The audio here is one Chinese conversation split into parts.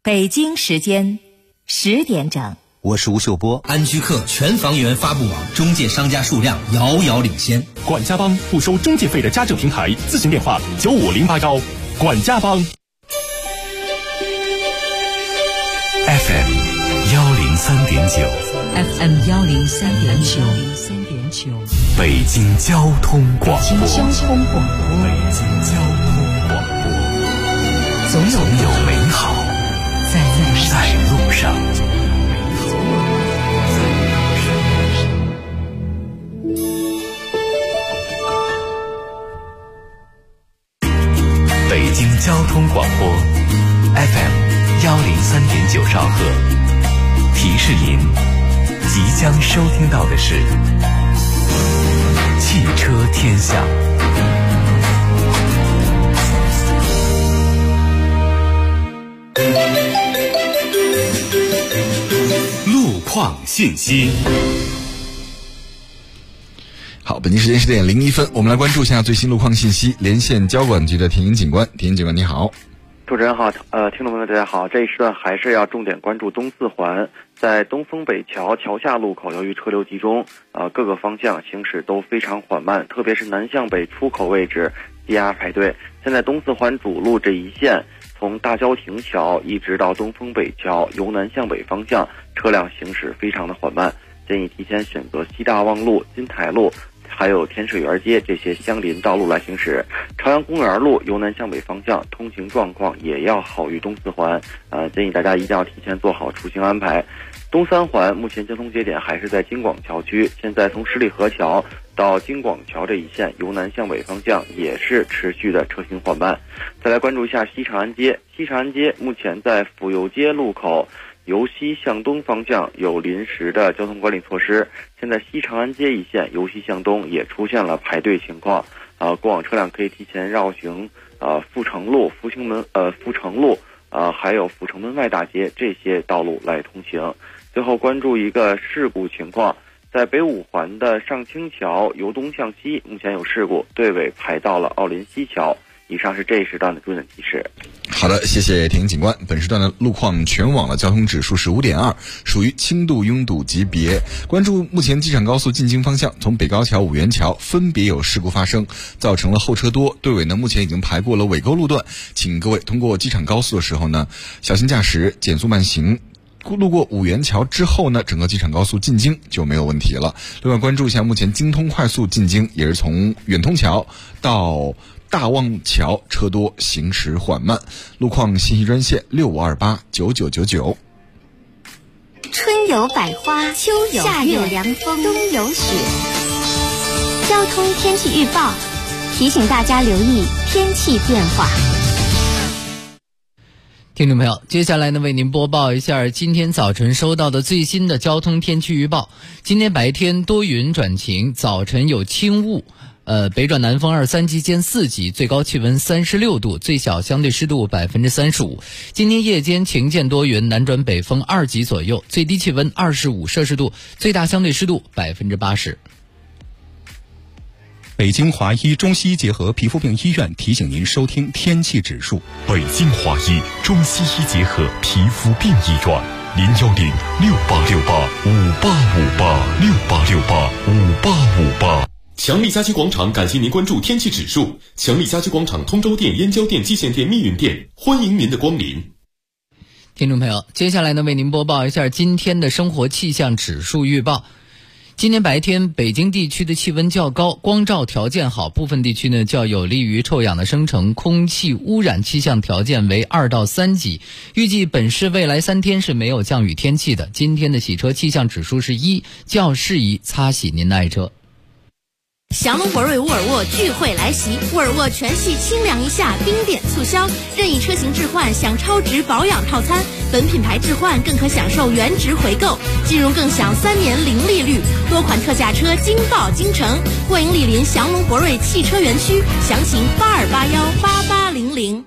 北京时间10点整。 我是吴秀波。 安居客全房源发布网中介商家数量遥遥领先。 管家帮不收中介费的家政平台，咨询电话95081。管家帮。 FM 103.9 FM 103.9 北京交通广播。 北京交通广播。总有美好在路上。 北京交通广播 FM 103.9兆赫，提示您即将收听到的是汽车天下。路况信息。 好，本期时间10点01分，我们来关注一下最新路况信息。连线交管局的田英警官，田英警官你好。 主持人好，听众朋友大家好。这一时段还是要重点关注东四环，在东风北桥桥下路口，由于车流集中，各个方向行驶都非常缓慢，特别是南向北出口位置积压排队。现在东四环主路这一线，从大郊亭桥一直到东风北桥，由南向北方向车辆行驶非常的缓慢，建议提前选择西大望路、金台路还有天水园街这些相邻道路来行驶。朝阳公园路由南向北方向通行状况也要好于东四环，建议大家一定要提前做好出行安排。东三环目前交通节点还是在京广桥区，现在从十里河桥到京广桥这一线由南向北方向也是持续的车行缓慢。再来关注一下西长安街，西长安街目前在府右街路口由西向东方向有临时的交通管理措施，现在西长安街一线由西向东也出现了排队情况，过往车辆可以提前绕行阜成路、阜成路还有阜成门外大街这些道路来通行。最后关注一个事故情况，在北五环的上清桥由东向西目前有事故，队尾排到了奥林西桥。以上是这一时段的重点提示。 好的，谢谢田英警官。本时段的路况全网的交通指数是5.2，属于轻度拥堵级别。关注目前机场高速进京方向，从北高桥、五元桥分别有事故发生，造成了后车多，队尾呢目前已经排过了尾沟路段，请各位通过机场高速的时候呢，小心驾驶，减速慢行。路过五元桥之后呢，整个机场高速进京就没有问题了。另外关注一下目前京通快速进京，也是从远通桥到大望桥车多，行驶缓慢。路况信息专线65289999。 春有百花，秋有夏有凉风，冬有雪。交通天气预报提醒大家留意天气变化。 听众朋友，接下来呢为您播报一下今天早晨收到的最新的交通天气预报。今天白天多云转晴，早晨有轻雾，北转南风2、3级间4级，最高气温36度，最小相对湿度35%。今天夜间晴间多云，南转北风2级左右，最低气温25摄氏度，最大相对湿度80%。 北京华医中西医结合皮肤病医院提醒您收听天气指数。 北京华医中西医结合皮肤病医院，0106868585858 强力家居广场感谢您关注天气指数。强力家居广场通州店、燕郊店、蓟县店、密云店，欢迎您的光临。 听众朋友，接下来呢为您播报一下今天的生活气象指数预报。今天白天北京地区的气温较高，光照条件好，部分地区呢较有利于臭氧的生成，空气污染气象条件为2到3级。预计本市未来3天是没有降雨天气的。今天的洗车气象指数是1，较适宜擦洗您的爱车。 降龙博瑞沃尔沃聚会来袭，沃尔沃全系清凉一夏冰点促销，任意车型置换享超值保养套餐，本品牌置换更可享受原值回购，金融更享3年零利率，多款特价车惊爆京城，欢迎莅临降龙博瑞汽车园区，详情82818800。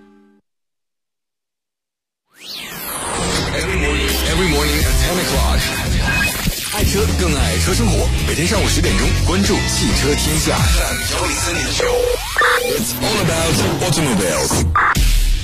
Every morning at 10 o'clock。爱车更爱车生活，每天上午10点钟，关注汽车天下。103.9 It's all about automobiles。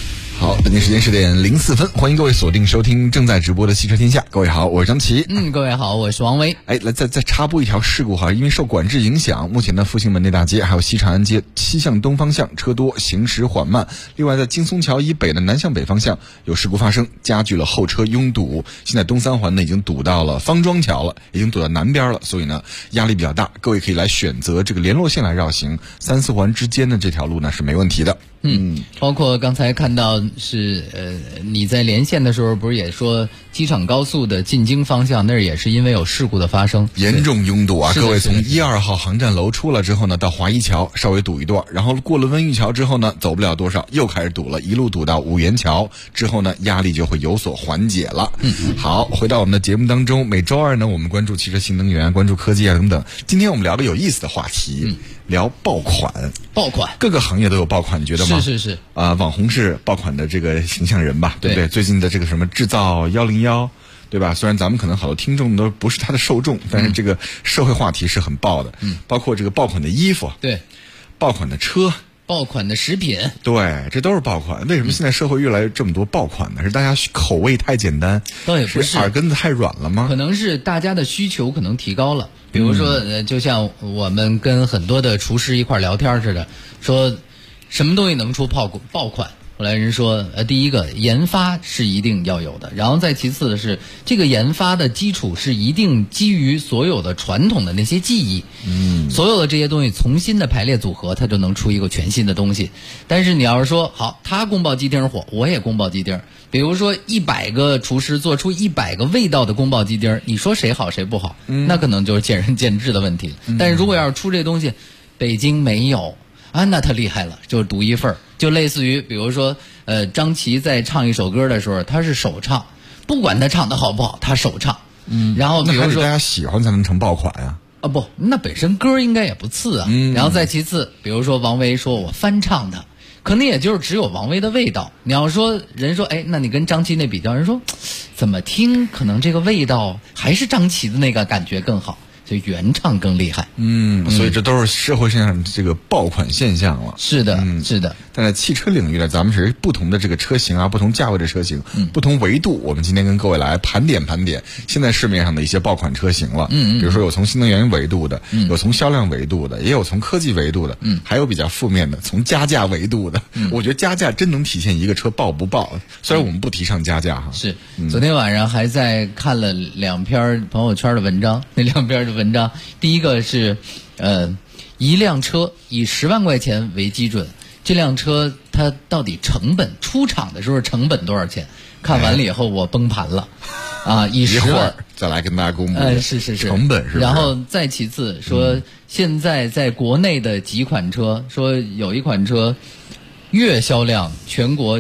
好，北京时间10点04分，欢迎各位锁定收听正在直播的汽车天下。各位好，我是张琪。 各位好，我是王威。 来再插播一条事故哈，因为受管制影响，目前的复兴门内大街还有西长安街西向东方向车多，行驶缓慢。另外，在金松桥以北的南向北方向有事故发生，加剧了后车拥堵。现在东三环呢已经堵到了方庄桥了，已经堵到南边了，所以呢压力比较大。各位可以来选择这个联络线来绕行，3、4环之间的这条路呢是没问题的。 包括刚才看到是你在连线的时候不是也说机场高速的进京方向那儿也是因为有事故的发生， 严重拥堵啊！各位从1、2号航站楼出了之后呢，到华一桥稍微堵一段，然后过了温榆桥之后呢，走不了多少又开始堵了，一路堵到五元桥之后呢，压力就会有所缓解了。好，回到我们的节目当中，每周二呢，我们关注汽车新能源，关注科技啊等等。今天我们聊个有意思的话题，聊爆款。各个行业都有爆款，你觉得吗？ 是网红是爆款的这个形象人吧，对不对？最近的这个什么制造101，对吧？虽然咱们可能好多听众都不是他的受众，但是这个社会话题是很爆的。包括这个爆款的衣服， 对， 爆款的车， 爆款的食品， 对，这都是爆款。为什么现在社会越来越这么多爆款呢？是大家口味太简单， 倒也不是耳根子太软了吗？ 可能是大家的需求可能提高了。比如说，就像我们跟很多的厨师一块聊天似的，说什么东西能出爆款？后来人说，第一个研发是一定要有的，然后再其次的是这个研发的基础是一定基于所有的传统的那些技艺，所有的这些东西重新的排列组合，它就能出一个全新的东西。但是你要是说好，他宫保鸡丁火，我也宫保鸡丁，比如说100个厨师做出100个味道的宫保鸡丁，你说谁好谁不好，那可能就是见仁见智的问题。但是如果要是出这东西，北京没有啊，那他厉害了，就是独一份。就类似于比如说张琪在唱一首歌的时候，他是首唱，不管他唱的好不好，他首唱。然后比如说大家喜欢才能成爆款呀。 不，那本身歌应该也不次啊。然后再其次，比如说王维说我翻唱的，可能也就是只有王维的味道。你要说人说那你跟张琪那比较，人说怎么听可能这个味道还是张琪的那个感觉更好，所以原唱更厉害。 所以这都是社会上这个爆款现象了。 是的，是的。 但在汽车领域呢，咱们是不同的这个车型啊，不同价位的车型，不同维度。我们今天跟各位来盘点现在市面上的一些爆款车型了。比如说有从新能源维度的，有从销量维度的，也有从科技维度的，还有比较负面的，从加价维度的。我觉得加价真能体现一个车爆不爆。虽然我们不提倡加价哈。 是，昨天晚上还在看了2篇朋友圈的文章，那2篇的文章，第一个是一辆车以10万块钱为基准，这辆车它到底成本出厂的时候成本多少钱？看完了以后我崩盘了以10万再来跟大家公布。 是成本是不是？ 然后再其次说，现在在国内的几款车，说有一款车月销量全国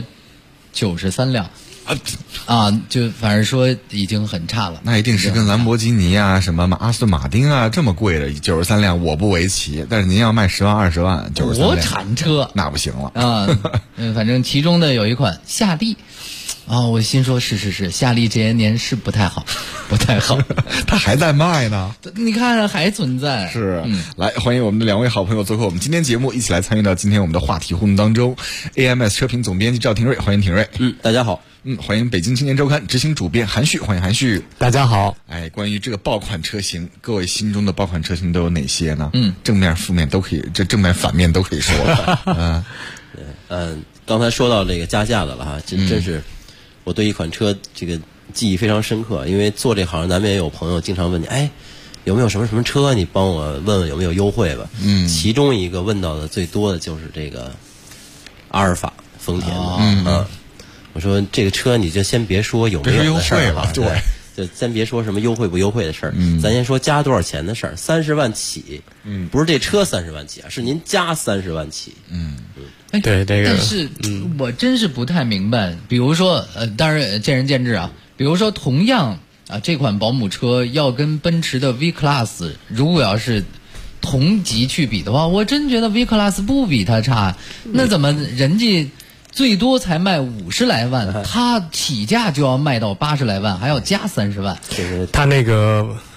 93辆。就反正说已经很差了。 那一定是跟兰博基尼啊、什么阿斯顿马丁啊这么贵的93辆我不为奇。但是您要卖10万20万93辆国产车那不行了反正其中的有一款夏利我心说是夏利这些年是不太好它还在卖呢， 你看还存在。 是来欢迎我们的2位好朋友做客我们今天节目，一起来参与到今天我们的话题互动当中。 AMS 车评总编辑赵廷瑞，欢迎廷瑞。 大家好。 欢迎北京青年周刊执行主编韩旭，欢迎韩旭。 大家好。 关于这个爆款车型，各位心中的爆款车型都有哪些呢？正面负面都可以，这正面反面都可以说了。 刚才说到这个加价的了哈，真是我对一款车这个记忆非常深刻，因为做这行难免有朋友经常问你，有没有什么什么车，你帮我问问有没有优惠吧。其中一个问到的最多的就是这个阿尔法丰田的。我说这个车你就先别说有没有的事儿了，对，就先别说什么优惠不优惠的事儿，咱先说加多少钱的事儿。30万起，不是这车30万起啊，是您加30万起。 对这个。但是我真是不太明白，比如说当然见仁见智啊。比如说同样这款保姆车要跟奔驰的 V Class 如果要是同级去比的话，我真觉得 V Class 不比它差。那怎么人家最多才卖50来万，他起价就要卖到80来万，还要加30万。 他那个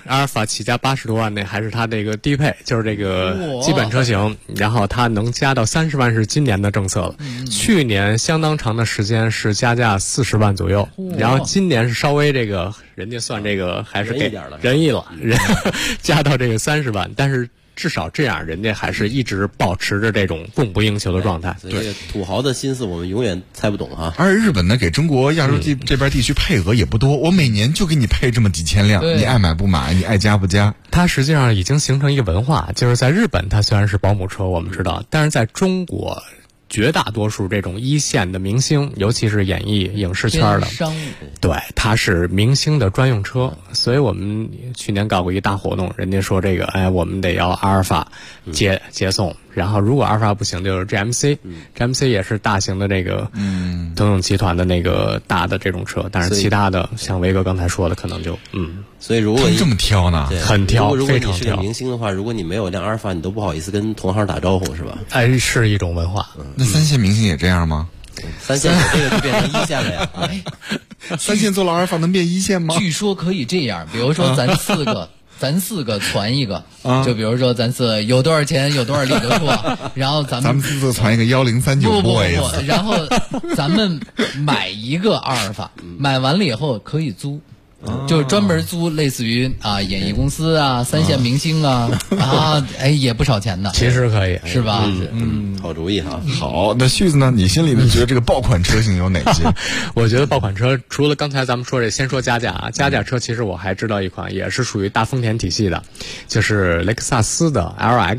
阿尔法起价80多万，那还是它这个低配，就是这个基本车型，然后它能加到30万是今年的政策了。去年相当长的时间是加价40万左右，然后今年是稍微这个人家算这个还是给仁义了，加到这个30万，但是至少这样，人家还是一直保持着这种供不应求的状态。 所以这个土豪的心思我们永远猜不懂啊。 而日本呢，给中国亚洲这边地区配额也不多，我每年就给你配这么几千辆，你爱买不买，你爱加不加。 它实际上已经形成一个文化，就是在日本它虽然是保姆车，我们知道，但是在中国绝大多数这种一线的明星，尤其是演艺影视圈的商务， 对，它是明星的专用车。所以我们去年搞过一大活动，人家说这个，哎，我们得要阿尔法接送，然后如果阿尔法不行，就是 GMC，GMC 也是大型的这个通用集团的那个大的这种车，但是其他的像维哥刚才说的，可能就所以如果这么挑呢， 很挑， 如果非常挑。 你是个明星的话，如果你没有辆阿尔法，你都不好意思跟同行打招呼，是吧？ 哎，是一种文化。 那三线明星也这样吗 ？3线这个就变成1线了呀。 3线做了阿尔法能变1线吗？ 据说可以这样，比如说咱四个传一个，就比如说咱四有多少钱有多少里头数，然后咱们四个传一个1039 boys， 不，然后咱们买一个阿尔法，买完了以后可以租。就是专门租类似于演艺公司啊、3线明星也不少钱的。 其实可以， 是吧？ 好主意哈。 好，那旭子呢？你心里呢觉得这个爆款车型有哪些？ 我觉得爆款车除了刚才咱们说这，先说加价啊，加价车其实我还知道一款，也是属于大丰田体系的，就是雷克萨斯的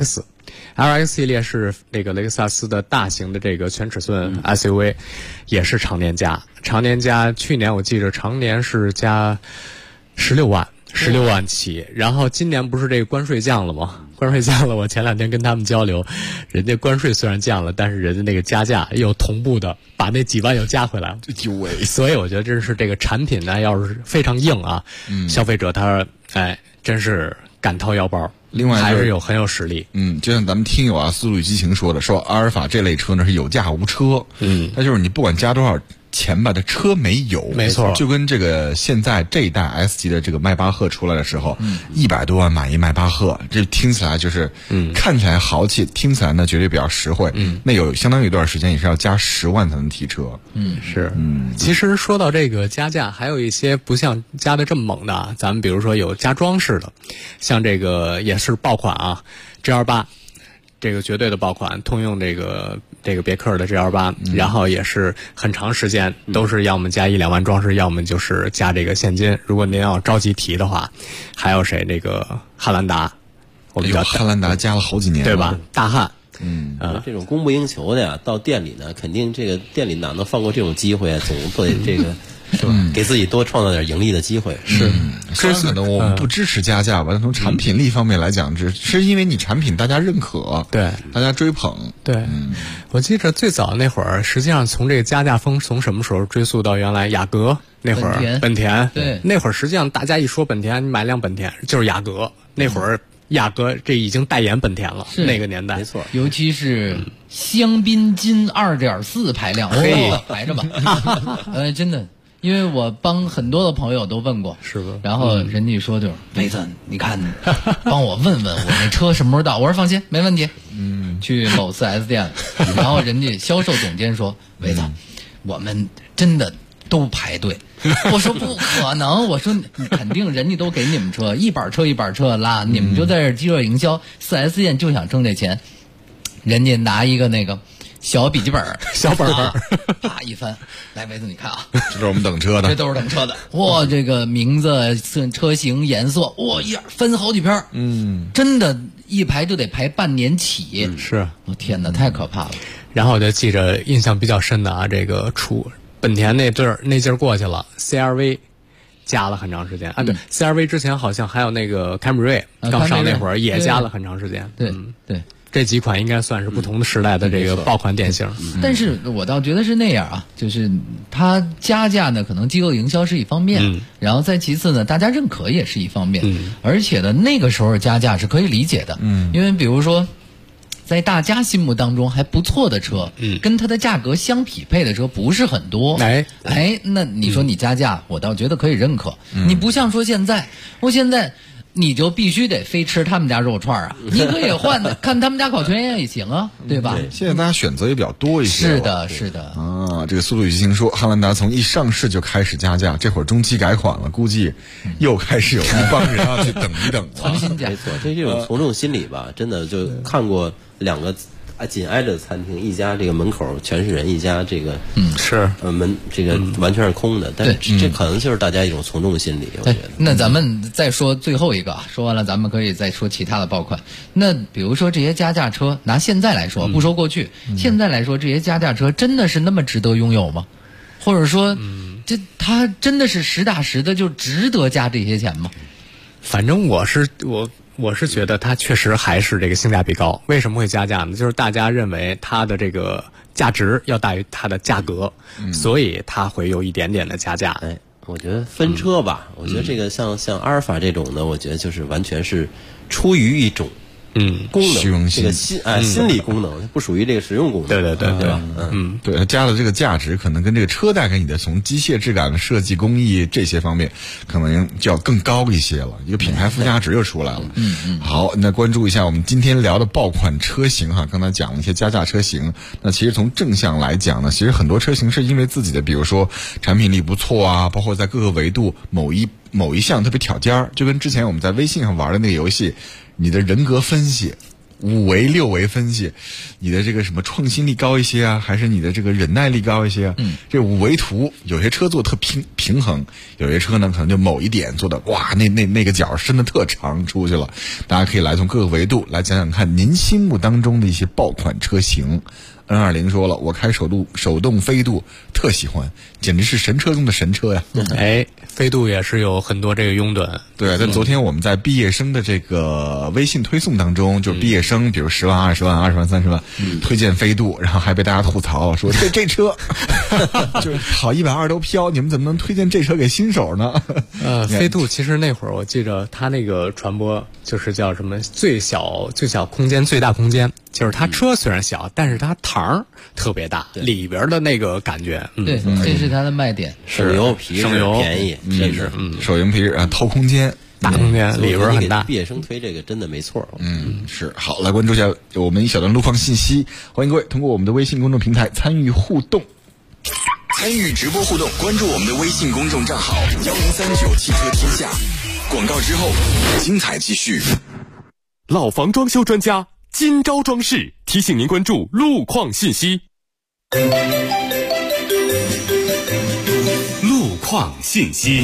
LX 系列是这个雷克萨斯的大型的这个全尺寸 SUV，也是常年加，去年我记着常年是加16万起，然后今年不是这个关税降了吗？我前2天跟他们交流，人家关税虽然降了，但是人家那个加价又同步的把那几万又加回来了。所以我觉得这是这个产品呢，要是非常硬啊，消费者他真是敢掏腰包。 另外还是很有实力。 就像咱们听友啊，思路与激情说的，说阿尔法这类车呢是有价无车。它就是你不管加多少钱吧，这车没有， 没错， 就跟这个现在这一代 S 级的这个迈巴赫出来的时候，100多万买一迈巴赫，这听起来就是看起来豪气，听起来呢绝对比较实惠。那有相当于一段时间也是要加10万才能提车。 其实说到这个加价，还有一些不像加的这么猛的，咱们比如说有加装饰的，像这个也是爆款啊 ，GL8。这个绝对的爆款，通用这个别克的 GL8，然后也是很长时间都是要么加1-2万装饰，要么就是加这个现金。如果您要着急提的话，还有谁？这个汉兰达，我们叫汉兰达加了好几年了， 对吧？大汉。 这种供不应求的呀，到店里呢，肯定这个店里哪能放过这种机会啊？总得这个。是吧？给自己多创造点盈利的机会。 虽然可能我们不支持加价吧，但从产品力方面来讲，是因为你产品大家认可， 对， 大家追捧。 对，我记着最早那会儿，实际上从这个加价风从什么时候追溯到原来雅阁那会儿，本田， 对， 那会儿实际上大家一说本田，你买辆本田就是雅阁，那会儿雅阁这已经代言本田了，那个年代没错， 尤其是香槟金2.4排量，排着吧，真的。因为我帮很多的朋友都问过， 是吧？ 然后人家说就是梅子，你看，帮我问问我那车什么时候到？我说放心，没问题。去某4S店，然后人家销售总监说，梅子，我们真的都排队。我说不可能，我说肯定人家都给你们车，一板车拉，你们就在这饥饿营销，4S店就想挣这钱，人家拿一个那个。小笔记本，啪一翻，来梅子你看啊， 这是我们等车的， 这都是等车的。哇，这个名字、车型、颜色，哇，分好几篇，真的，一排就得排半年起。 是， 我天哪，太可怕了。 然后我就记着印象比较深的啊，这个本田那劲儿过去了 ，CR-V 加了很长时间啊。对，CR-V 之前好像还有那个凯美瑞刚上那会儿也加了很长时间。 对。 这几款应该算是不同的时代的这个爆款典型。 但是我倒觉得是那样啊，就是它加价呢，可能饥饿营销是一方面，然后再其次呢，大家认可也是一方面，而且呢，那个时候加价是可以理解的，因为比如说。在大家心目当中还不错的车，跟它的价格相匹配的车不是很多。那你说你加价，我倒觉得可以认可。你不像说现在，我现在你就必须得非吃他们家肉串啊！你可以换的，看他们家烤全羊也行啊，对吧？ 现在大家选择也比较多一些。 是的，是的。 啊，这个速度与激情说，汉兰达从一上市就开始加价，这会儿中期改款了，估计又开始有一帮人要去等一等了。 重新加， 没错，这种从众心理吧，真的就看过2个紧挨着的餐厅，一家这个门口全是人，一家这个是门这个完全是空的，但是这可能就是大家一种从众心理，我觉得。 那咱们再说最后一个，说完了咱们可以再说其他的爆款。那比如说这些加价车，拿现在来说，不说过去，现在来说这些加价车真的是那么值得拥有吗？或者说，它真的是实打实的就值得加这些钱吗？ 反正我是觉得它确实还是这个性价比高。为什么会加价呢？就是大家认为它的这个价值要大于它的价格，所以它会有一点点的加价。 我觉得分车吧，我觉得这个像阿尔法这种的，我觉得就是完全是出于一种功能，这个心理功能，不属于这个实用功能。 对吧？ 对，它加了这个价值，可能跟这个车带给你的从机械质感的设计工艺这些方面，可能就要更高一些了，一个品牌附加值就出来了。好，那关注一下我们今天聊的爆款车型哈，刚才讲了一些加价车型，那其实从正向来讲呢，其实很多车型是因为自己的，比如说产品力不错啊，包括在各个维度某一项特别挑尖儿，就跟之前我们在微信上玩的那个游戏。你的人格分析5维6维分析，你的这个什么创新力高一些啊，还是你的这个忍耐力高一些啊？这5维图有些车做特平衡，有些车呢可能就某一点做的哇，那个角伸的特长出去了。大家可以来从各个维度来讲讲看您心目当中的一些爆款车型。N20说了，我开手动飞度特喜欢，简直是神车中的神车呀！ 飞度也是有很多这个拥趸。 对，在昨天我们在毕业生的这个微信推送当中，就是毕业生，比如10万、20万、20万、30万，推荐飞度，然后还被大家吐槽说这车就是跑120都飘，你们怎么能推荐这车给新手呢？ 飞度其实那会儿我记着它那个传播就是叫什么最小空间最大空间，就是它车虽然小，但是它堂特别大，里边的那个感觉， 对，这是它的卖点。 省油皮实便宜，这是手油皮透空间。 大空间里边很大， 毕业生推这个真的没错。 是。好，来关注一下我们一小段路况信息，欢迎各位通过我们的微信公众平台参与互动。 参与直播互动，关注我们的微信公众账号1039汽车天下。广告之后，精彩继续。 老房装修专家金招装饰提醒您关注路况信息。路况信息。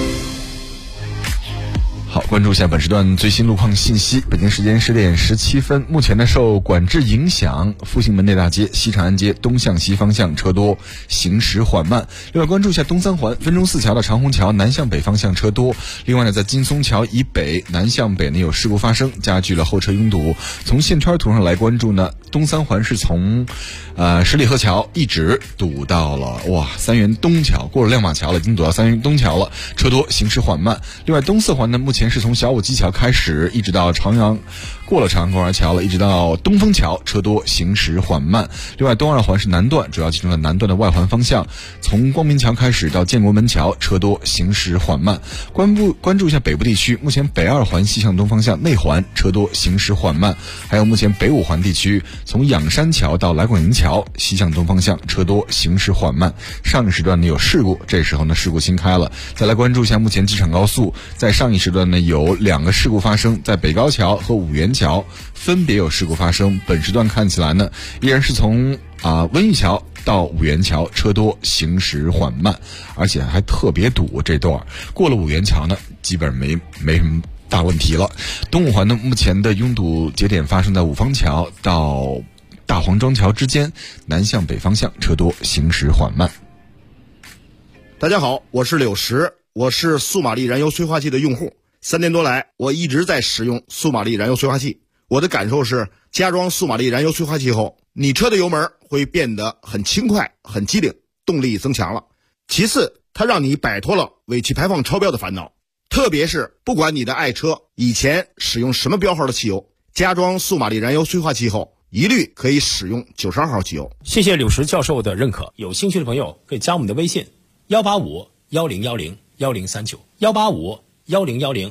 好，关注一下本时段最新路况信息。北京时间10点17分，目前呢受管制影响，复兴门内大街、西长安街东向西方向车多，行驶缓慢。另外关注一下东三环分钟寺桥到长虹桥南向北方向车多。另外呢，在金松桥以北南向北呢有事故发生，加剧了后车拥堵。从线圈图上来关注呢，东三环是从十里河桥一直堵到了三元东桥，过了亮马桥了，已经堵到三元东桥了，车多，行驶缓慢。另外东四环呢，目前是从小武基桥开始，一直到长阳，过了长阳公园桥了，一直到东风桥，车多，行驶缓慢。另外东二环是南段，主要集中在南段的外环方向，从光明桥开始到建国门桥，车多，行驶缓慢。关注一下北部地区，目前北二环西向东方向内环车多，行驶缓慢。还有目前北五环地区，从仰山桥到来广营桥西向东方向车多，行驶缓慢。上一时段呢有事故，这时候呢事故新开了。再来关注一下目前机场高速，在上一时段呢有2个事故发生，在北高桥和五元桥分别有事故发生。本时段看起来呢依然是从温榆桥到五元桥车多，行驶缓慢，而且还特别堵。这段过了五元桥呢基本没什么大问题了。东五环呢目前的拥堵节点发生在五方桥到大黄庄桥之间，南向北方向车多，行驶缓慢。 大家好，我是柳石，我是速马力燃油催化器的用户。3年多来，我一直在使用速马力燃油催化器。我的感受是，加装速马力燃油催化器后，你车的油门会变得很轻快、很机灵，动力增强了。其次，它让你摆脱了尾气排放超标的烦恼。特别是不管你的爱车以前使用什么标号的汽油，加装速马力燃油催化器后，一律可以使用92号汽油。 谢谢柳石教授的认可，有兴趣的朋友可以加我们的微信18510101039，1851010101039。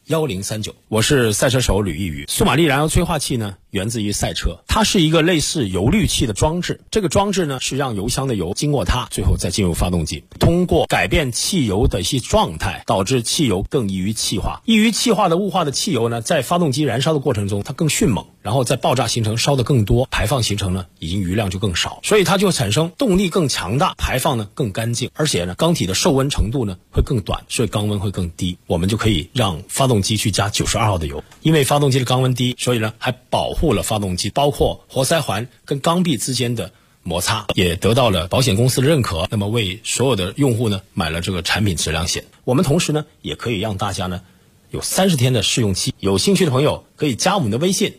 1039。我是赛车手吕逸宇。苏玛丽燃油催化器呢，源自于赛车，它是一个类似油滤器的装置。这个装置呢，是让油箱的油经过它，最后再进入发动机，通过改变汽油的一些状态，导致汽油更易于气化。易于气化的雾化的汽油呢，在发动机燃烧的过程中，它更迅猛，然后在爆炸形成烧得更多，排放形成呢，已经余量就更少，所以它就产生动力更强大，排放呢更干净，而且呢，缸体的受温程度呢会更短，所以缸温会更低。我们就可以让发动机去加92号的油，因为发动机的缸温低，所以呢还保护了发动机，包括活塞环跟缸壁之间的摩擦，也得到了保险公司的认可。那么为所有的用户呢买了这个产品质量险。我们同时呢也可以让大家呢有30天的试用期，有兴趣的朋友可以加我们的微信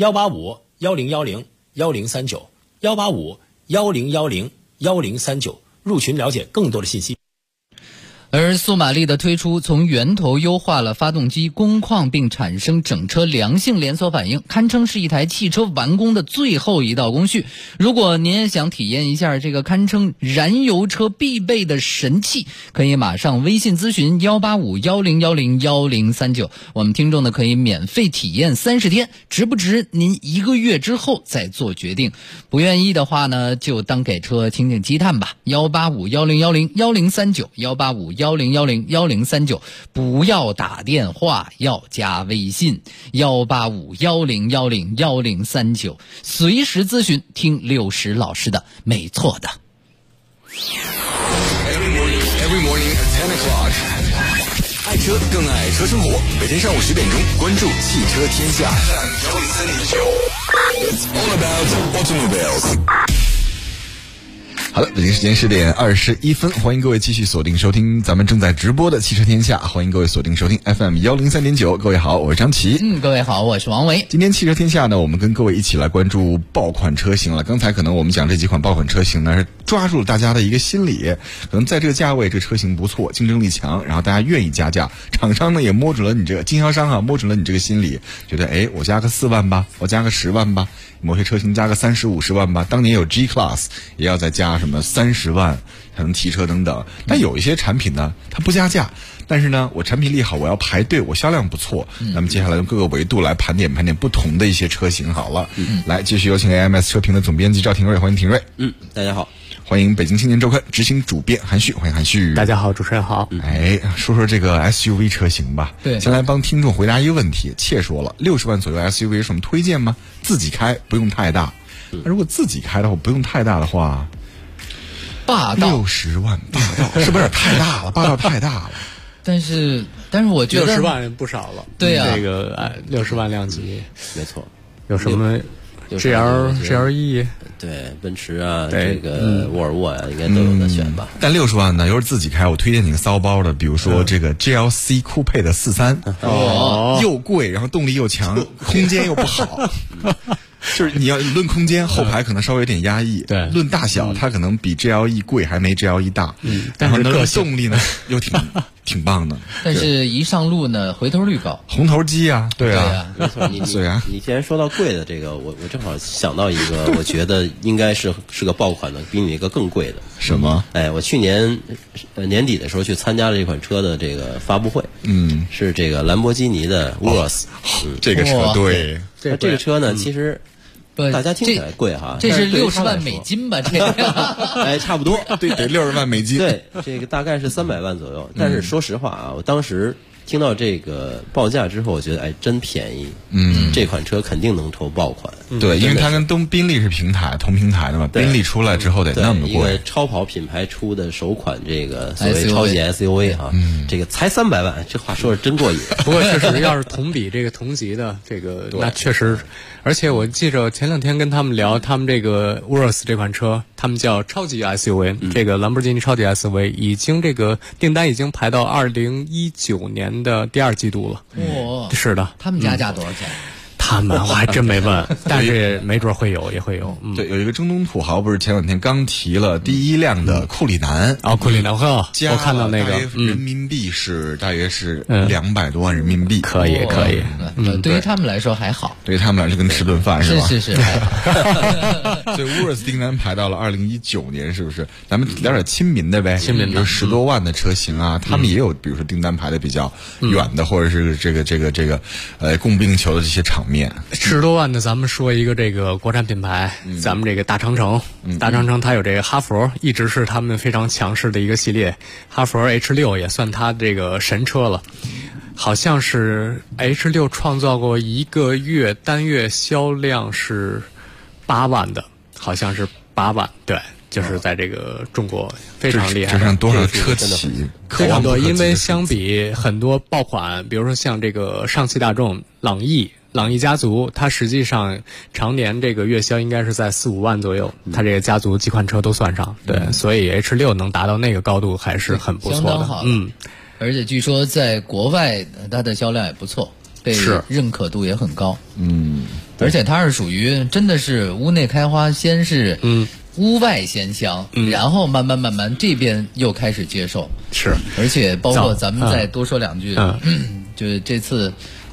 18510101039，18510101039入群了解更多的信息。 而苏玛丽的推出从源头优化了发动机工况，并产生整车良性连锁反应，堪称是一台汽车完工的最后一道工序。如果您也想体验一下这个堪称燃油车必备的神器，可以马上微信咨询18510101039，我们听众呢可以免费体验30天，值不值您1个月之后再做决定。不愿意的话呢，就当给车听听积碳吧。18510101039，18510101039，不要打电话，要加微信18510101039，随时咨询，听60老师的，没错的。 Every morning at 10 o'clock， 爱车更爱车生活。每天上午10点钟，关注汽车天下。It's all about automobiles。 好的，北京时间10点21分，欢迎各位继续锁定收听咱们正在直播的汽车天下，欢迎各位锁定收听 FM 103.9。各位好，我是张琪。 各位好，我是王维。 今天汽车天下呢，我们跟各位一起来关注爆款车型了。刚才可能我们讲这几款爆款车型呢，是抓住了大家的一个心理，可能在这个价位，这车型不错，竞争力强，然后大家愿意加价，厂商呢也摸准了你这个经销商啊，摸准了你这个心理，觉得我加个4万吧，我加个10万吧，某些车型加个30-50万吧。当年有 G Class 也要再加什么30万才能提车等等，但有一些产品呢，它不加价，但是呢，我产品力好，我要排队，我销量不错。那么接下来用各个维度来盘点不同的一些车型。好了，来继续有请 AMS 车评的总编辑赵廷瑞，欢迎廷瑞。 大家好。 欢迎北京青年周刊执行主编韩旭，欢迎韩旭。 大家好，主持人好。 说说这个 SUV 车型吧。 对， 先来帮听众回答一个问题。切说了，60万左右 SUV 有什么推荐吗？自己开不用太大。那如果自己开的话，不用太大的话， 霸道 60万霸道是不是太大了？霸道太大了。 但是我觉得 60万不少了。 对啊， 这个60万量级， 没错。 有什么 GLE？ 对，奔驰啊，这个沃尔沃啊，应该都有的选吧。 但60万呢，要是自己开，我推荐你个骚包的，比如说这个 GLC 酷配的43，又贵，然后动力又强，空间又不好。就是你要论空间，后排可能稍微有点压抑。 对， 论大小，它可能比 GLE 贵，还没 GLE 大。 但是动力呢又挺棒的。 但是一上路呢，回头率高。 红头机啊，对啊， 没错。你既然说到贵的这个，我正好想到一个，我觉得应该是个爆款的，比你一个更贵的。 什么？ 我去年年底的时候去参加了这款车的这个发布会。是这个兰博基尼的 Urus。 这个车对。 这个车呢，其实。大家听起来贵哈， 这是60万美金吧？这个差不多， 对，60万美金。 对，这个大概是300万左右。但是说实话啊，我当时听到这个报价之后，我觉得真便宜。这款车肯定能投爆款。 对，因为它跟宾利是同平台的嘛，宾利出来之后得那么贵。 一个超跑品牌出的首款这个所谓超级 SUV 啊，这个才300万，这话说是真过瘾。 不过确实，要是同比这个同级的这个，那确实。而且我记着前2天跟他们聊，他们这个 Urus 这款车，他们叫超级 SUV，这个兰博基尼超级 SUV 已经这个订单已经排到2019年的第2季度了。 哇， 是的。 他们加价多少钱？ 他们我还真没问，但是没准会有，也会有。 对，有一个中东土豪不是前两天刚提了第一辆的库里南库里南我看到那个人民币是大约是200多万人民币， 可以。 对于他们来说还好， 对于他们来说跟吃顿饭是吧？ 是。 所以乌尔斯订单排到了2019年，是不是？咱们聊点亲民的呗， 亲民的有10多万的车型啊，他们也有，比如说订单排的比较远的，或者是这个供不应求的这些场面。 10多万的，咱们说一个这个国产品牌，咱们这个大长城，大长城它有这个哈佛，一直是他们非常强势的一个系列，哈佛 H6 也算它这个神车了。好像是 H6 创造过一个月单月销量是8万的，好像是8万，对，就是在这个中国非常厉害。 这上多少车企非常多，因为相比很多爆款，比如说像这个上汽大众朗逸家族，它实际上常年这个月销应该是在4-5万左右，它这个家族几款车都算上，对，所以 H6 能达到那个高度还是很不错的， 相当好。而且据说在国外它的销量也不错，被认可度也很高。而且它是属于真的是屋内开花，先是屋外先香，然后慢慢这边又开始接受。 是， 而且包括咱们再多说两句，就是这次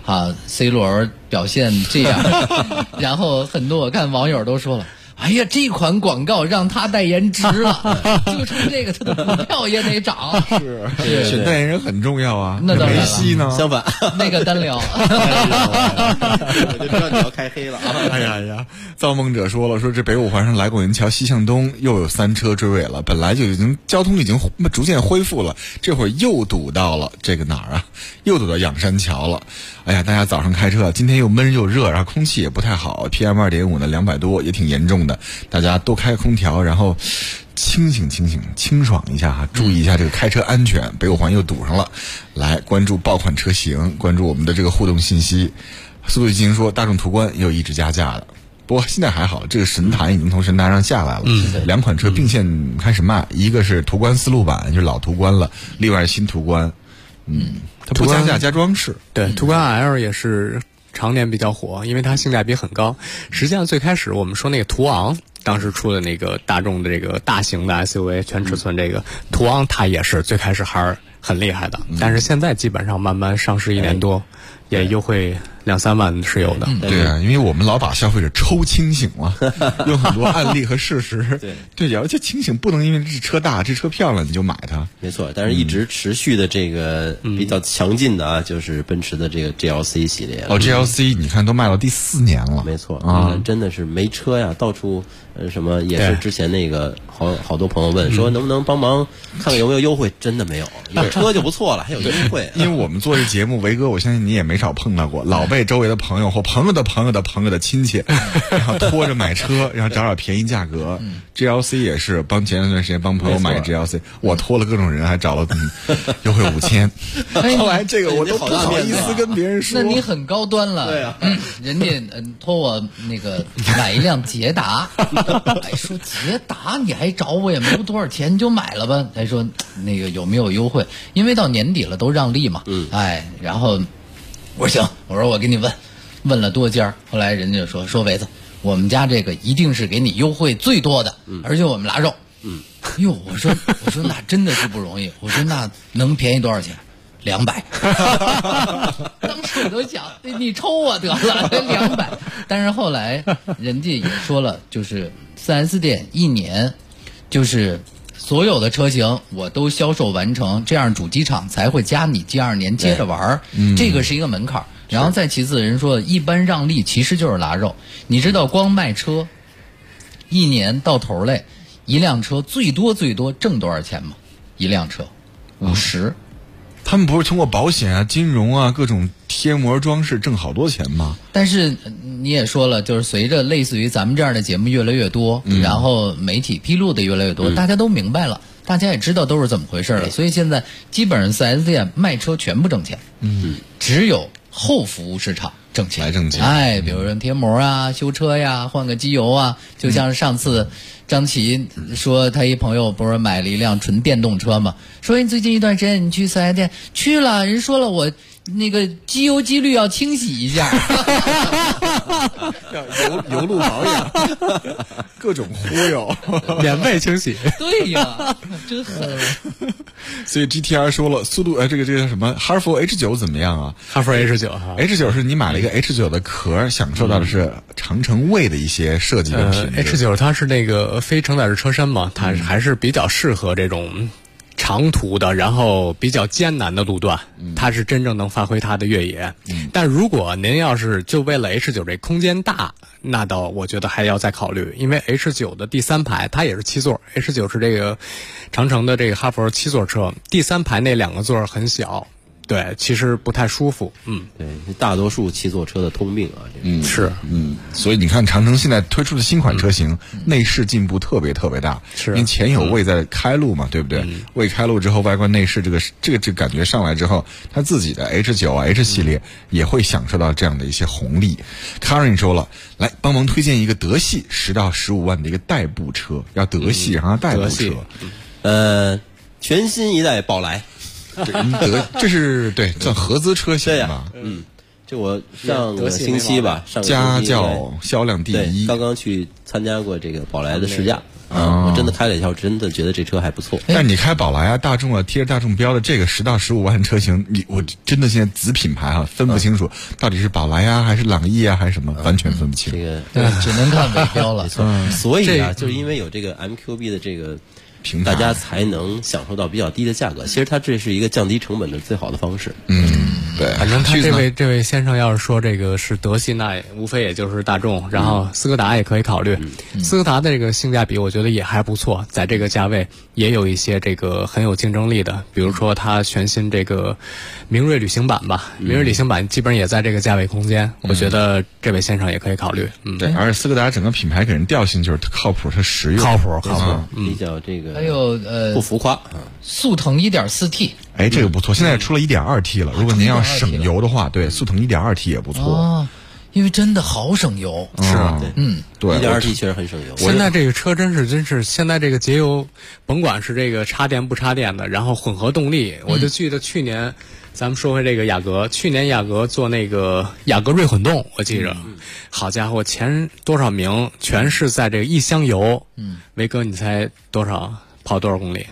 C 罗表现这样，然后很多我看网友都说了。哎呀，这款广告让他代言值了，就冲这个他的股票也得涨。 是选代言人很重要啊。 那当然了， 梅西呢？ 相反， 那个单聊。 我就知道你要开黑了啊！ 哎呀，造梦者说了，说这北五环上来广云桥西向东又有3车追尾了，本来就交通已经逐渐恢复了，这会儿又堵到了这个哪儿啊？又堵到仰山桥了。哎呀，大家早上开车，今天又闷又热，然后空气也不太好 ，PM2.5 呢200多，也挺严重的。大家多开空调，然后清醒，清爽一下哈，注意一下这个开车安全。北五环又堵上了，来关注爆款车型，关注我们的这个互动信息。速度与激情说，大众途观也有一直加价的，不过现在还好，这个神坛已经从神坛上下来了。2款车并线开始卖，一个是途观思路版，就是老途观了，另外是新途观。它不加价加装饰。 对，途观 L 也是常年比较火，因为它性价比很高。实际上最开始我们说那个途昂，当时出的那个大众的这个大型的 SUV 全尺寸这个途昂，它也是最开始还是很厉害的，但是现在基本上慢慢上市1年多，也优惠2-3万是有的。 对啊，因为我们老把消费者抽清醒了，用很多案例和事实。对，而且清醒不能因为这车大、这车漂亮你就买它。 没错，但是一直持续的这个比较强劲的啊，就是奔驰的这个 GLC 系列。 GLC 你看都卖到第4年了。 没错啊，真的是没车呀，到处什么也是之前那个好多朋友问说能不能帮忙看看有没有优惠，真的没有，有车就不错了，还有优惠。 因为我们做这节目，维哥我相信你也没少碰到过，老被周围的朋友或朋友的朋友的朋友的亲戚，然后拖着买车，然后找便宜价格。GLC 也是前段时间帮朋友买 GLC， 我拖了各种人，还找了优惠5000。后来这个我都不好意思跟别人说。 那你很高端了。 对啊， 人家托我那个买一辆捷达，哎，说捷达你还找我也没有多少钱，你就买了吧。还说那个有没有优惠？因为到年底了都让利嘛。然后我说行，我说我给你问了多家，后来人家就说维子，我们家这个一定是给你优惠最多的，而且我们拉肉。哟，我说那真的是不容易。我说那能便宜多少钱？200。当时我都想，你抽我得了，200。但是后来人家也说了，就是 4S 店1年，就是所有的车型我都销售完成，这样主机厂才会加你第2年接着玩。这个是一个门槛。然后再其次，人说一般让利其实就是拉肉。你知道光卖车1年到头来一辆车最多挣多少钱吗？一辆车50。 他们不是通过保险啊、金融啊、各种贴膜装饰挣好多钱吗？ 但是你也说了，就是随着类似于咱们这样的节目越来越多，然后媒体披露的越来越多，大家都明白了，大家也知道都是怎么回事了。所以现在基本上 4S 店卖车全部挣钱，只有后服务市场挣钱。哎，比如说贴膜啊、修车呀、换个机油啊，就像上次张琪说他一朋友不是买了一辆纯电动车吗？说你最近一段时间你去4S店去了，人说了我那个机油机滤要清洗一下， 要油路保养，各种忽悠， 免费清洗。 对呀，真狠。 所以 GTR 说了，速度这个叫什么？哈弗 H9 怎么样啊？ 哈弗 H9 哈 ，H9 是你买了一个 H9 的壳，享受到的是长城卫的一些设计跟品质。 H9 它是那个非承载式车身嘛，它还是比较适合这种长途的，然后比较艰难的路段，它是真正能发挥它的越野。但如果您要是就为了 H9 这空间大，那倒我觉得还要再考虑，因为 H9 的第三排它也是7座 ，H9 是这个长城的这个哈弗7座车，第三排那2个座很小。对，其实不太舒服。 对，大多数7座车的通病啊。 是， 所以你看，长城现在推出的新款车型，内饰进步特别特别大。 是， 因为前有魏在开路嘛，对不对？魏开路之后，外观内饰这个感觉上来之后，它自己的 H9 啊 H 系列也会享受到这样的一些红利。Karin 说了，来帮忙推荐一个德系10到15万的一个代步车，要德系然后代步车。 全新一代宝来。 这是对算合资车型吧？ 这我上个星期吧， 家教销量第一， 刚刚去参加过这个宝来的试驾我真的开了一下，我真的觉得这车还不错。 但你开宝来啊、大众啊，贴着大众标的这个10到15万车型，我真的现在子品牌分不清楚，到底是宝来啊，还是朗逸啊，还是什么，完全分不清。 这个对，只能看尾标了。 所以啊，就是因为有这个 MQB 的这个平台，大家才能享受到比较低的价格。其实它这是一个降低成本的最好的方式。 对。 反正他这位先生要是说这个是德系，那无非也就是大众，然后斯柯达也可以考虑。斯柯达的这个性价比，我觉得也还不错，在这个价位也有一些这个很有竞争力的，比如说它全新这个明锐旅行版吧，明锐旅行版基本上也在这个价位空间，我觉得这位先生也可以考虑。 对，而且斯柯达整个品牌给人调性就是靠谱，它实用， 靠谱， 比较这个。 还有不浮夸， 速腾 1.4T， 这个不错，现在出了 1.2T 了。如果您要省油的话，对，速腾 1.2T 也不错。 因为真的好省油。 是啊，对 ，1.2T 确实很省油。 现在这个车真是现在这个节油，甭管是这个插电不插电的，然后混合动力，我就记得去年。咱们说回这个雅阁，去年雅阁做那个雅阁锐混动，我记着，好家伙，前多少名全是在这个一箱油。维哥，你猜多少？跑多少公里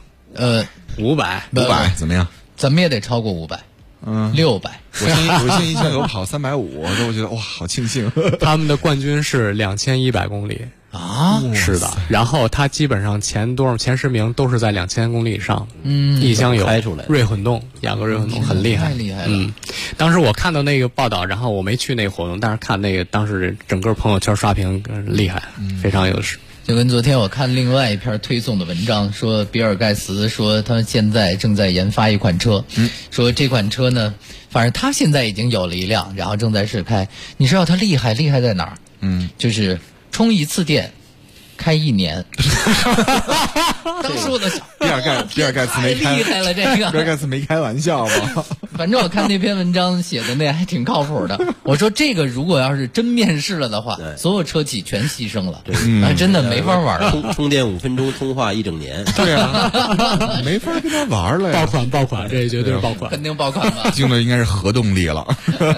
？500 怎么样？ 怎么也得超过500。600。 我现在一箱油跑350，我都觉得哇，好庆幸。 他们的冠军是2100公里。是的，然后它基本上前10名都是在2000公里以上，一箱油开出来， 锐混动，雅阁锐混动很厉害， 太厉害了。 当时我看到那个报道，然后我没去那个活动，但是看那个当时整个朋友圈刷屏厉害，非常有势。 就跟昨天我看另外一篇推送的文章说，比尔盖茨说他现在正在研发一款车，说这款车呢，反正他现在已经有了一辆，然后正在试开。你知道他厉害在哪儿？就是充一次电开1年。当时我的比尔盖茨没开， 厉害了这个。 比尔盖茨没开玩笑吧？ 反正我看那篇文章写的那还挺靠谱的。我说这个如果要是真面世了的话，所有车企全牺牲了，真的没法玩了。 充电5分钟，通话1整年。 对啊，没法跟他玩了呀。 爆款，这绝对是爆款， 肯定爆款吧？ 用的应该是核动力了。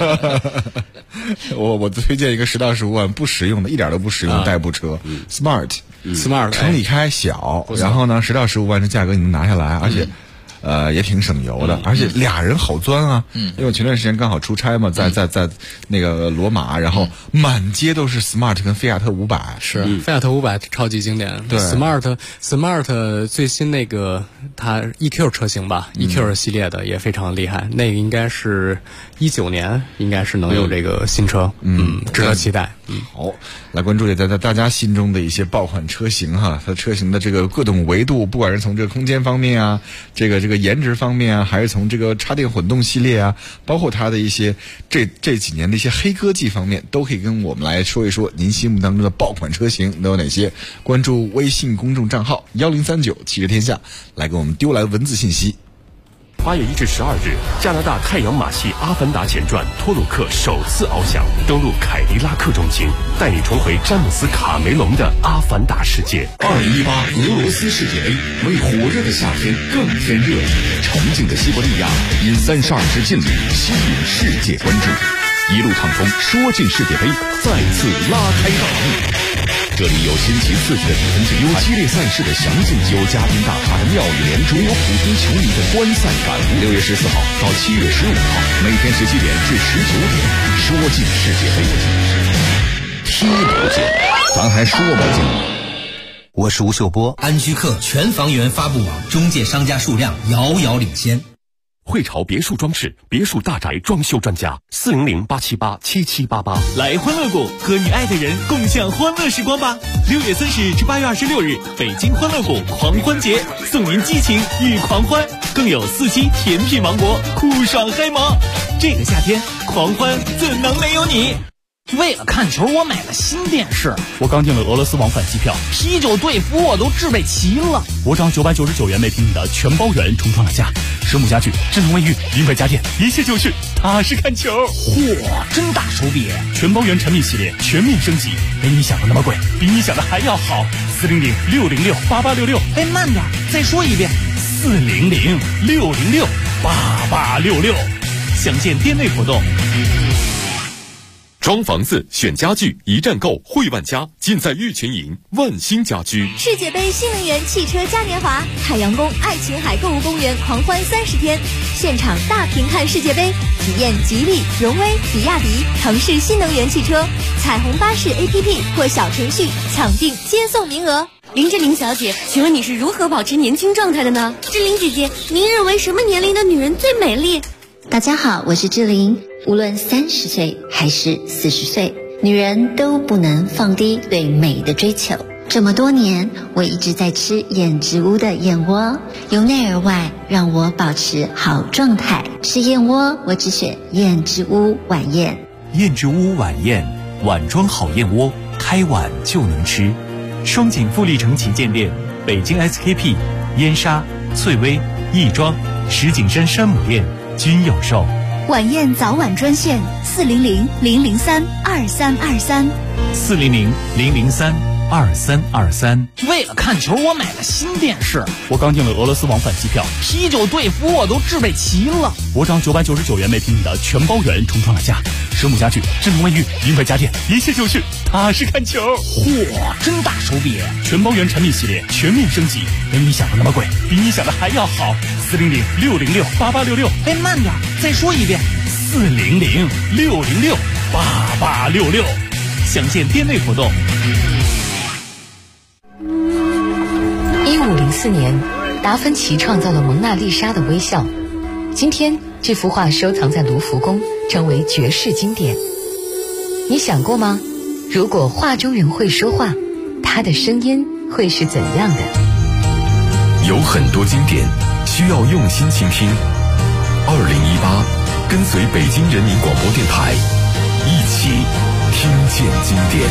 我推荐一个10到15万不实用的，一点都不实用的代步车，Smart，城里开小，然后呢10到15万这价格你能拿下来，而且也挺省油的，而且俩人好钻啊。因为我前段时间刚好出差嘛，在那个罗马，然后满街都是 Smart 跟菲亚特500。 是，菲亚特500超级经典。 对 ，Smart 最新那个它 EQ 车型吧，EQ 系列的也非常厉害。那个应该是19年，应该是能有这个新车，值得期待。 好，来关注也在大家心中的一些爆款车型哈，它车型的这个各种维度，不管是从这个空间方面啊，这个颜值方面啊，还是从这个插电混动系列啊，包括它的一些这几年的一些黑科技方面，都可以跟我们来说一说您心目当中的爆款车型都有哪些。关注微信公众账号1039汽车天下，来给我们丢来文字信息。 8月1至12日，加拿大太阳马戏《阿凡达前传》托鲁克首次翱翔，登陆凯迪拉克中心，带你重回詹姆斯·卡梅隆的阿凡达世界。 2018俄罗斯世界杯，为火热的夏天更添热。沉静的西伯利亚因32支劲旅吸引世界关注，一路畅通，说进世界杯，再次拉开大幕。这里有新奇刺激的比分竞赛，有激烈赛事的详尽，有嘉宾大咖的妙语连珠，有普通球迷的观赛感悟。6月14号到7月15号，每天17点至19点，说进世界杯，踢不进，咱还说不进。 我是吴秀波。安居客全房源发布网中介商家数量遥遥领先。 汇潮别墅装饰，别墅大宅装修专家，400-878-7788。 来欢乐谷，和你爱的人共享欢乐时光吧！6月30日至8月26日，北京欢乐谷狂欢节，送您激情与狂欢，更有4期甜品王国，酷爽嗨萌。这个夏天，狂欢怎能没有你？ 为了看球，我买了新电视。 我刚订了俄罗斯往返机票， 啤酒队服我都置备齐了。 我涨999元每平米的全包圆重创了价，实木家具、智能卫浴、临柜家电，一切就绪，踏实看球。 嚯，真大手笔！ 全包圆产品系列全面升级，没你想的那么贵，比你想的还要好。400-606-8866。 哎，慢点，再说一遍。 400-606-8866。 详见店内活动。 装房子选家具，一站购汇万家，尽在玉泉营万兴家居。 世界杯新能源汽车嘉年华，海洋宫爱琴海购物公园狂欢30天，现场大屏看世界杯，体验吉利、荣威、比亚迪、腾势新能源汽车，彩虹巴士 APP 或小程序抢订接送名额。 林志玲小姐，请问你是如何保持年轻状态的呢？ 志玲姐姐，您认为什么年龄的女人最美丽？ 大家好，我是志玲。无论30岁还是40岁，女人都不能放低对美的追求。这么多年，我一直在吃燕之屋的燕窝，由内而外让我保持好状态。吃燕窝，我只选燕之屋晚宴。 燕之屋晚宴，碗装好燕窝，开碗就能吃。双井富力城旗舰店、北京 SKP、燕莎、翠微、亦庄、石景山山姆店均有售。 晚宴早晚专线400-003-2323 400-003-2323。 为了看球，我买了新电视。 我刚订了俄罗斯往返机票， 啤酒队服我都置备齐了。 我涨999元每平米的全包圆重创了价，实木家具、智能卫浴、临柜家电，一切就绪，踏实看球。 嚯，真大手笔！ 全包圆产品系列全面升级，没你想的那么贵，比你想的还要好。400-606-8866。 哎，慢点，再说一遍。 400-606-8866。 详见店内活动。 1504年，达芬奇创造了蒙娜丽莎的微笑。今天，这幅画收藏在卢浮宫，成为绝世经典。你想过吗？如果画中人会说话，他的声音会是怎样的？ 有很多经典需要用心倾听。2018，跟随北京人民广播电台，一起听见经典。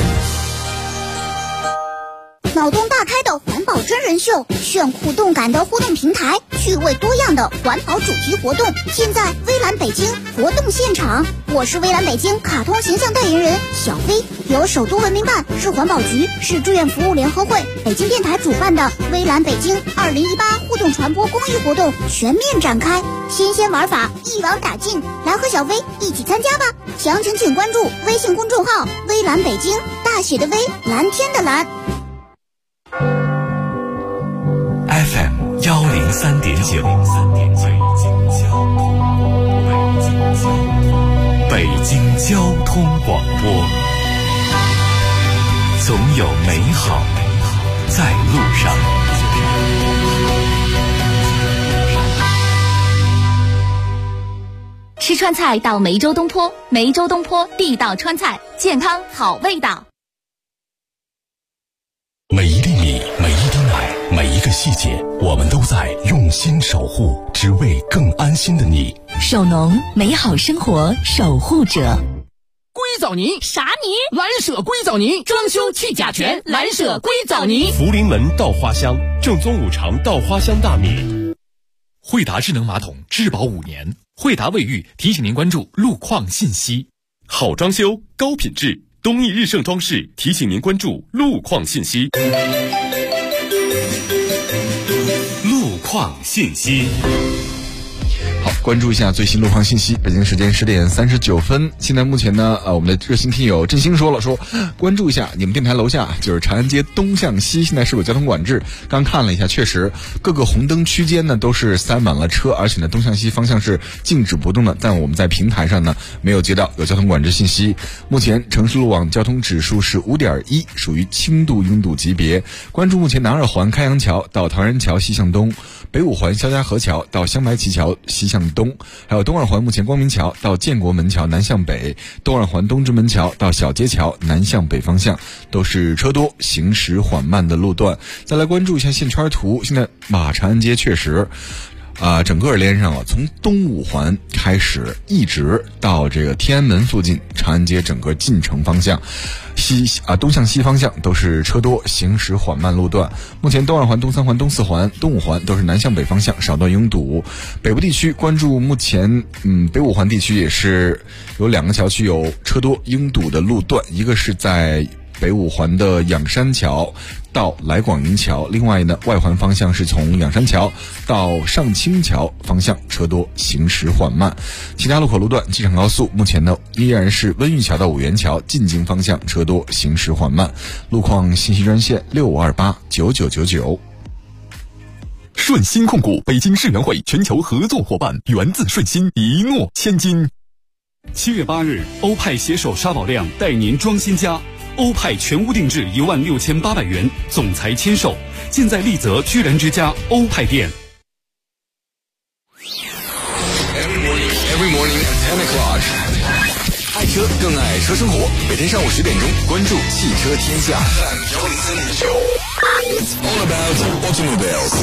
脑洞大开的环保真人秀，炫酷动感的互动平台，趣味多样的环保主题活动，现在微蓝北京活动现场。我是微蓝北京卡通形象代言人小飞，由首都文明办、市环保局、市志愿服务联合会、北京电台主办的微蓝北京2018互动传播公益活动全面展开，新鲜玩法一网打尽，来和小飞一起参加吧！详情请关注微信公众号微蓝北京，大写的微，蓝天的蓝。 FM 103.9，北京交通广播，总有美好在路上。 吃川菜到梅州东坡，梅州东坡地道川菜，健康好味道。 每一粒米，每一滴奶，每一个细节，我们都在用心守护，只为更安心的你。 手农，美好生活守护者。 硅藻泥啥泥？ 蓝舍硅藻泥，装修去甲醛，蓝舍硅藻泥。 福临门稻花香，正宗五常稻花香大米。 惠达智能马桶质保5年。惠达卫浴提醒您关注路况信息。 好装修，高品质，东义日盛装饰提醒您关注路况信息。 路况信息。 好，关注一下最新路况信息。北京时间10点39分。现在目前呢，我们的热心听友振兴说了，说关注一下你们电台楼下就是长安街东向西，现在是有交通管制。刚看了一下，确实各个红灯区间呢都是塞满了车，而且呢东向西方向是静止不动的。但我们在平台上呢没有接到有交通管制信息。目前城市路网交通指数是5.1，属于轻度拥堵级别。关注目前南二环开阳桥到唐人桥西向东，北五环肖家河桥到香白旗桥西向东，还有东二环目前光明桥到建国门桥南向北，东二环东直门桥到小街桥南向北方向都是车多行驶缓慢的路段。再来关注一下线圈图，现在长安街确实整个连上了，从东五环开始一直到这个天安门附近，长安街整个进城方向东向西方向都是车多行驶缓慢路段。目前东二环、东三环、东四环、东五环都是南向北方向少段拥堵。北部地区关注目前北五环地区也是有2个桥区有车多拥堵的路段，一个是在北五环的仰山桥到来广营桥，另外呢外环方向是从仰山桥到上清桥方向车多行驶缓慢。其他路口路段机场高速目前呢依然是温榆桥到五原桥进京方向车多行驶缓慢。路况信息专线65289999。 顺鑫控股北京世园会全球合作伙伴，源自顺鑫，一诺千金。 7月8日，欧派携手沙宝亮带您装新家。欧派全屋定制16800元，总裁签售，现在丽泽居然之家欧派店。 Every morning at 10 o'clock， 爱车更爱车生活。每天上午10点钟，关注汽车天下。It's all about automobiles。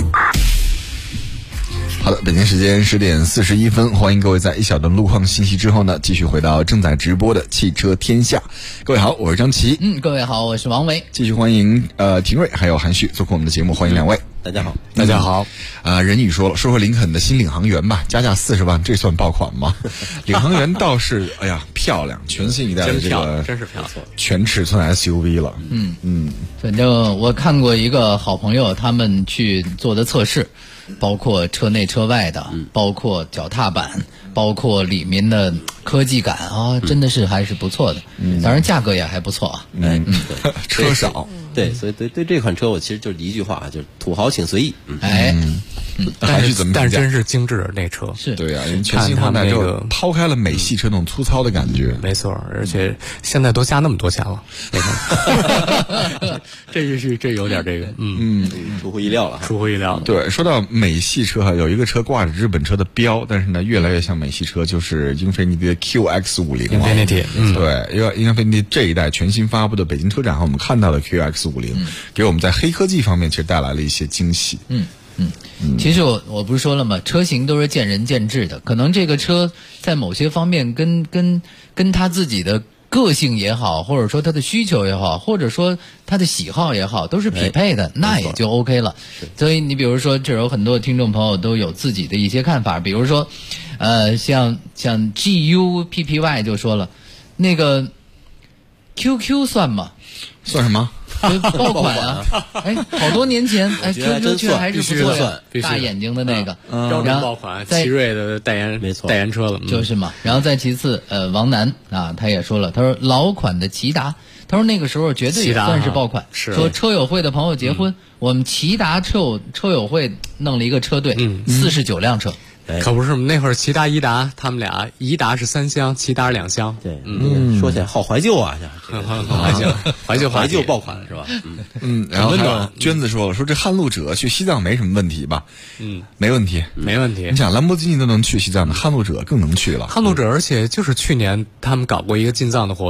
好的，北京时间10点41分，欢迎各位在一小段路况信息之后呢，继续回到正在直播的汽车天下。各位好，我是张琪。 各位好，我是王维。 继续欢迎廷瑞还有韩旭做客我们的节目，欢迎2位。 大家好， 大家好。 任宇说了，说林肯的新领航员吧，加价40万，这算爆款吗？领航员倒是，哎呀，漂亮，全新一代的这个， 真是漂亮， 全尺寸 SUV 了。 反正我看过一个好朋友他们去做的测试，包括车内车外的，包括脚踏板，包括里面的科技感啊，真的是还是不错的。当然价格也还不错啊。 车少。 对，所以对这款车我其实就是一句话，就是土豪请随意。 还是怎么？ 但是真是精致那车， 是对啊，全新换代之后抛开了美系车那种粗糙的感觉。 没错，而且现在都加那么多钱了，这有点这个， 出乎意料了， 出乎意料了。 对，说到美系车有一个车挂着日本车的标，但是呢越来越像美系车，就是英菲尼迪的 QX50。 英菲尼迪， 对，因为英菲尼迪这一代全新发布的北京车展上我们看到的 QX50，给我们在黑科技方面其实带来了一些惊喜。 其实我不是说了吗？车型都是见仁见智的，可能这个车在某些方面跟他自己的个性也好，或者说他的需求也好，或者说他的喜好也好，都是匹配的，那也就 OK 了。所以你比如说，这有很多听众朋友都有自己的一些看法，比如说，像 GUPPY 就说了，那个 QQ 算吗？ 算什么？ 爆款啊！好多年前，QQ 却还是不错的，大眼睛的那个， 标准爆款，奇瑞的代言车了， 就是嘛。然后再其次，王楠啊，他也说了，他说老款的骐达，他说那个时候绝对也算是爆款。说车友会的朋友结婚，我们骐达车友会弄了一个车队，49辆车。 可不是嘛，那会儿骐达、颐达他们俩，颐达是3厢，骐达是2厢。 对，说起来好怀旧啊，怀旧爆款是吧？ 然后还有娟子说了，说这撼路者去西藏没什么问题吧？没问题。你想兰博基尼都能去西藏的，撼路者更能去了。 撼路者，而且就是去年他们搞过一个进藏的活动。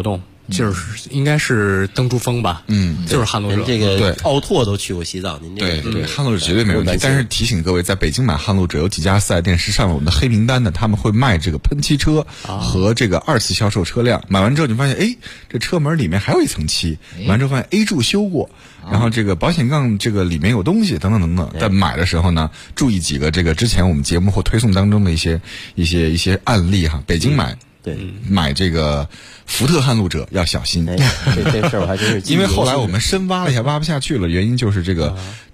就是应该是登珠峰吧，就是撼路者。 这个奥拓都去过西藏，您这个对撼路者绝对没问题。但是提醒各位，在北京买撼路者有几家4S店是上了我们的黑名单的，他们会卖这个喷漆车和这个2次销售车辆。买完之后你发现，这车门里面还有一层漆，买完之后发现 A 柱修过，然后这个保险杠这个里面有东西等等等等。在买的时候呢，注意几个这个之前我们节目或推送当中的一些案例哈。北京买这个福特撼路者要小心， 这事儿我还真是因为后来我们深挖了一下，挖不下去了。原因就是这个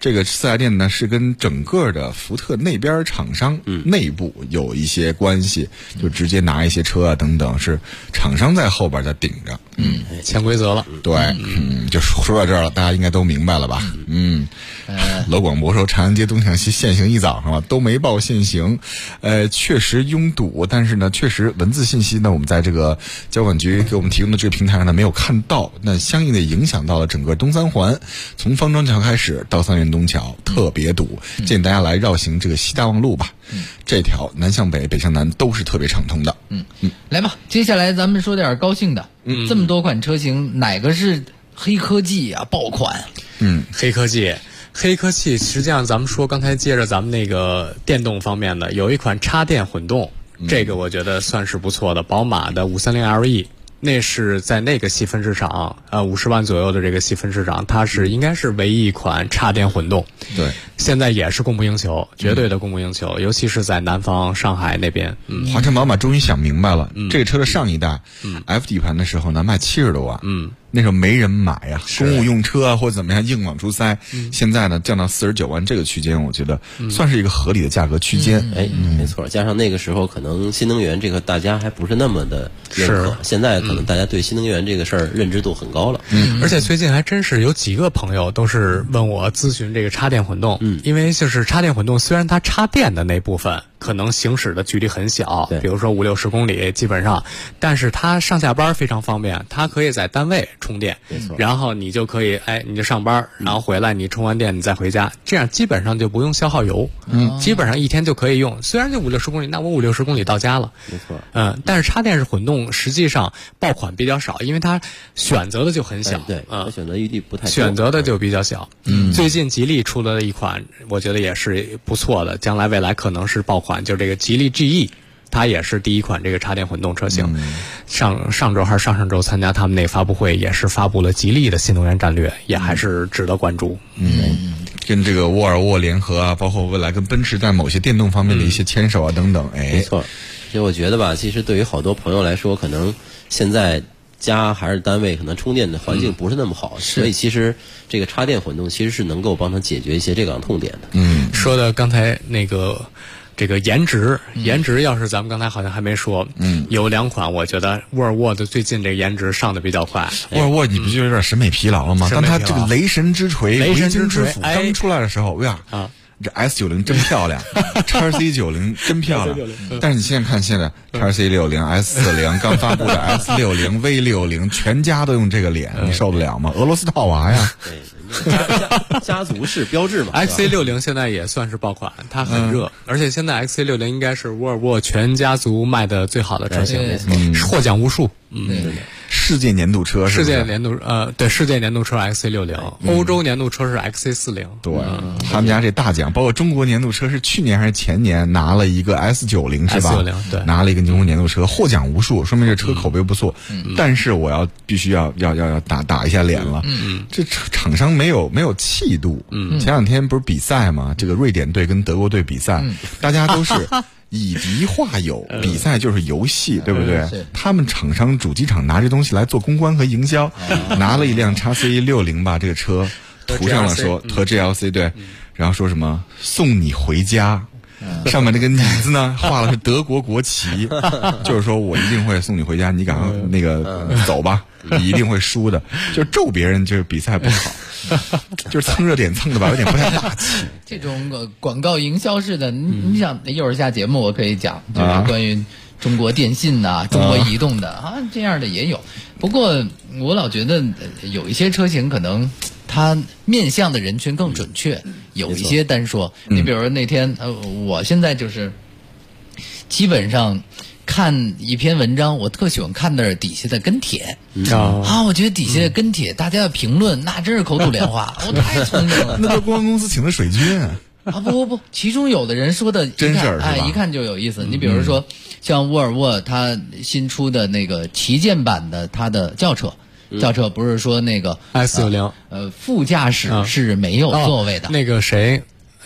4S店呢是跟整个的福特那边厂商内部有一些关系，就直接拿一些车啊等等，是厂商在后边在顶着， 潜规则了。 对，就说到这儿了，大家应该都明白了吧？楼广博说长安街东向西限行一早上了，都没报限行，确实拥堵，但是呢，确实文字信息呢，我们在这个交管局给我们提供的这个平台上呢没有看到，那相应的影响到了整个东三环，从方庄桥开始到三元东桥特别堵，建议大家来绕行这个西大望路吧，这条南向北北向南都是特别畅通的。 来吧，接下来咱们说点高兴的，这么多款车型，哪个是黑科技啊爆款？ 黑科技实际上咱们说刚才接着咱们那个电动方面的，有一款插电混动，这个我觉得算是不错的，宝马的530LE，那是在那个细分市场，50万左右的这个细分市场，它是应该是唯一一款插电混动。 对， 现在也是供不应求，绝对的供不应求，尤其是在南方上海那边。 华晨宝马终于想明白了，这个车的上一代F 底盘的时候呢，卖70多万。那时候没人买呀，公务用车啊或者怎么样硬往出塞。现在呢降到49万这个区间，我觉得算是一个合理的价格区间。 没错，加上那个时候可能新能源这个大家还不是那么的认可，现在可能大家对新能源这个事儿认知度很高了。 而且最近还真是有几个朋友都是问我咨询这个插电混动，因为就是插电混动虽然它插电的那部分可能行驶的距离很小，比如说50-60公里基本上，但是它上下班非常方便，它可以在单位充电，然后你就可以你就上班，然后回来你充完电你再回家，这样基本上就不用消耗油，基本上一天就可以用。虽然就50-60公里，那我50-60公里到家了， 没错。 但是插电式混动实际上爆款比较少，因为它选择的就很小， 它选择余地不太多， 选择的就比较小。最近吉利出了一款，我觉得也是不错的，将来未来可能是爆款，就这个吉利 GE。它也是第一款这个插电混动车型，上周还是上周参加他们那发布会，也是发布了吉利的新能源战略，也还是值得关注。 跟这个沃尔沃联合啊，包括未来跟奔驰在某些电动方面的一些牵手啊等等。 没错，其实我觉得吧，其实对于好多朋友来说，可能现在家还是单位可能充电的环境不是那么好，所以其实这个插电混动其实是能够帮他解决一些这个痛点的。 说的刚才那个。这个颜值要是咱们刚才好像还没说，有2款，我觉得沃尔沃的最近这个颜值上的比较快。 沃尔沃你不就有点审美疲劳了吗？当它这个雷神之锤、维京之斧刚出来的时候，这 S90 真漂亮，XC90 真漂亮。但是你现在看，现在 XC60、S40 刚发布的 S60、V60，全家都用这个脸，你受得了吗？俄罗斯套娃呀！ 家族式标志嘛。 XC60 现在也算是爆款，它很热，而且现在 XC60 应该是沃尔沃全家族卖的最好的车型，获奖无数。 世界年度车是世界年度世界年度车 XC60，欧洲年度车是 XC40。 对，他们家这大奖，包括中国年度车是去年还是前年拿了一个 S90是吧？ S90对， 拿了一个中国年度车，获奖无数，说明这车口碑不错。但是我必须要打一下脸了，这厂商没有气度。前两天不是比赛嘛，这个瑞典队跟德国队比赛，大家都是。以敌化友，比赛就是游戏，对不对？他们厂商主机厂拿这东西来做公关和营销，拿了一辆 XC60把这个车涂上了说和 GLC 对，然后说什么送你回家。上面那个你字呢画的是德国国旗，就是说我一定会送你回家，你赶快那个走吧，你一定会输的，就咒别人就是比赛不好，就是蹭热点蹭的吧，有点不太大气。 这种广告营销式的，你想一会儿下节目我可以讲，就是关于中国电信呐、中国移动的这样的也有。不过我老觉得有一些车型可能它面向的人群更准确，有一些单说。你比如说那天我现在就是基本上看一篇文章，我特喜欢看那儿底下的跟帖我觉得底下的跟帖大家的评论那真是口吐莲花，我太聪明了。 那都公安公司请的水军不，其中有的人说的真事儿是吧？ 一看就有意思。你比如说，像沃尔沃他新出的那个旗舰版的它的轿车不是说那个 S90 副驾驶是没有座位的。 那个谁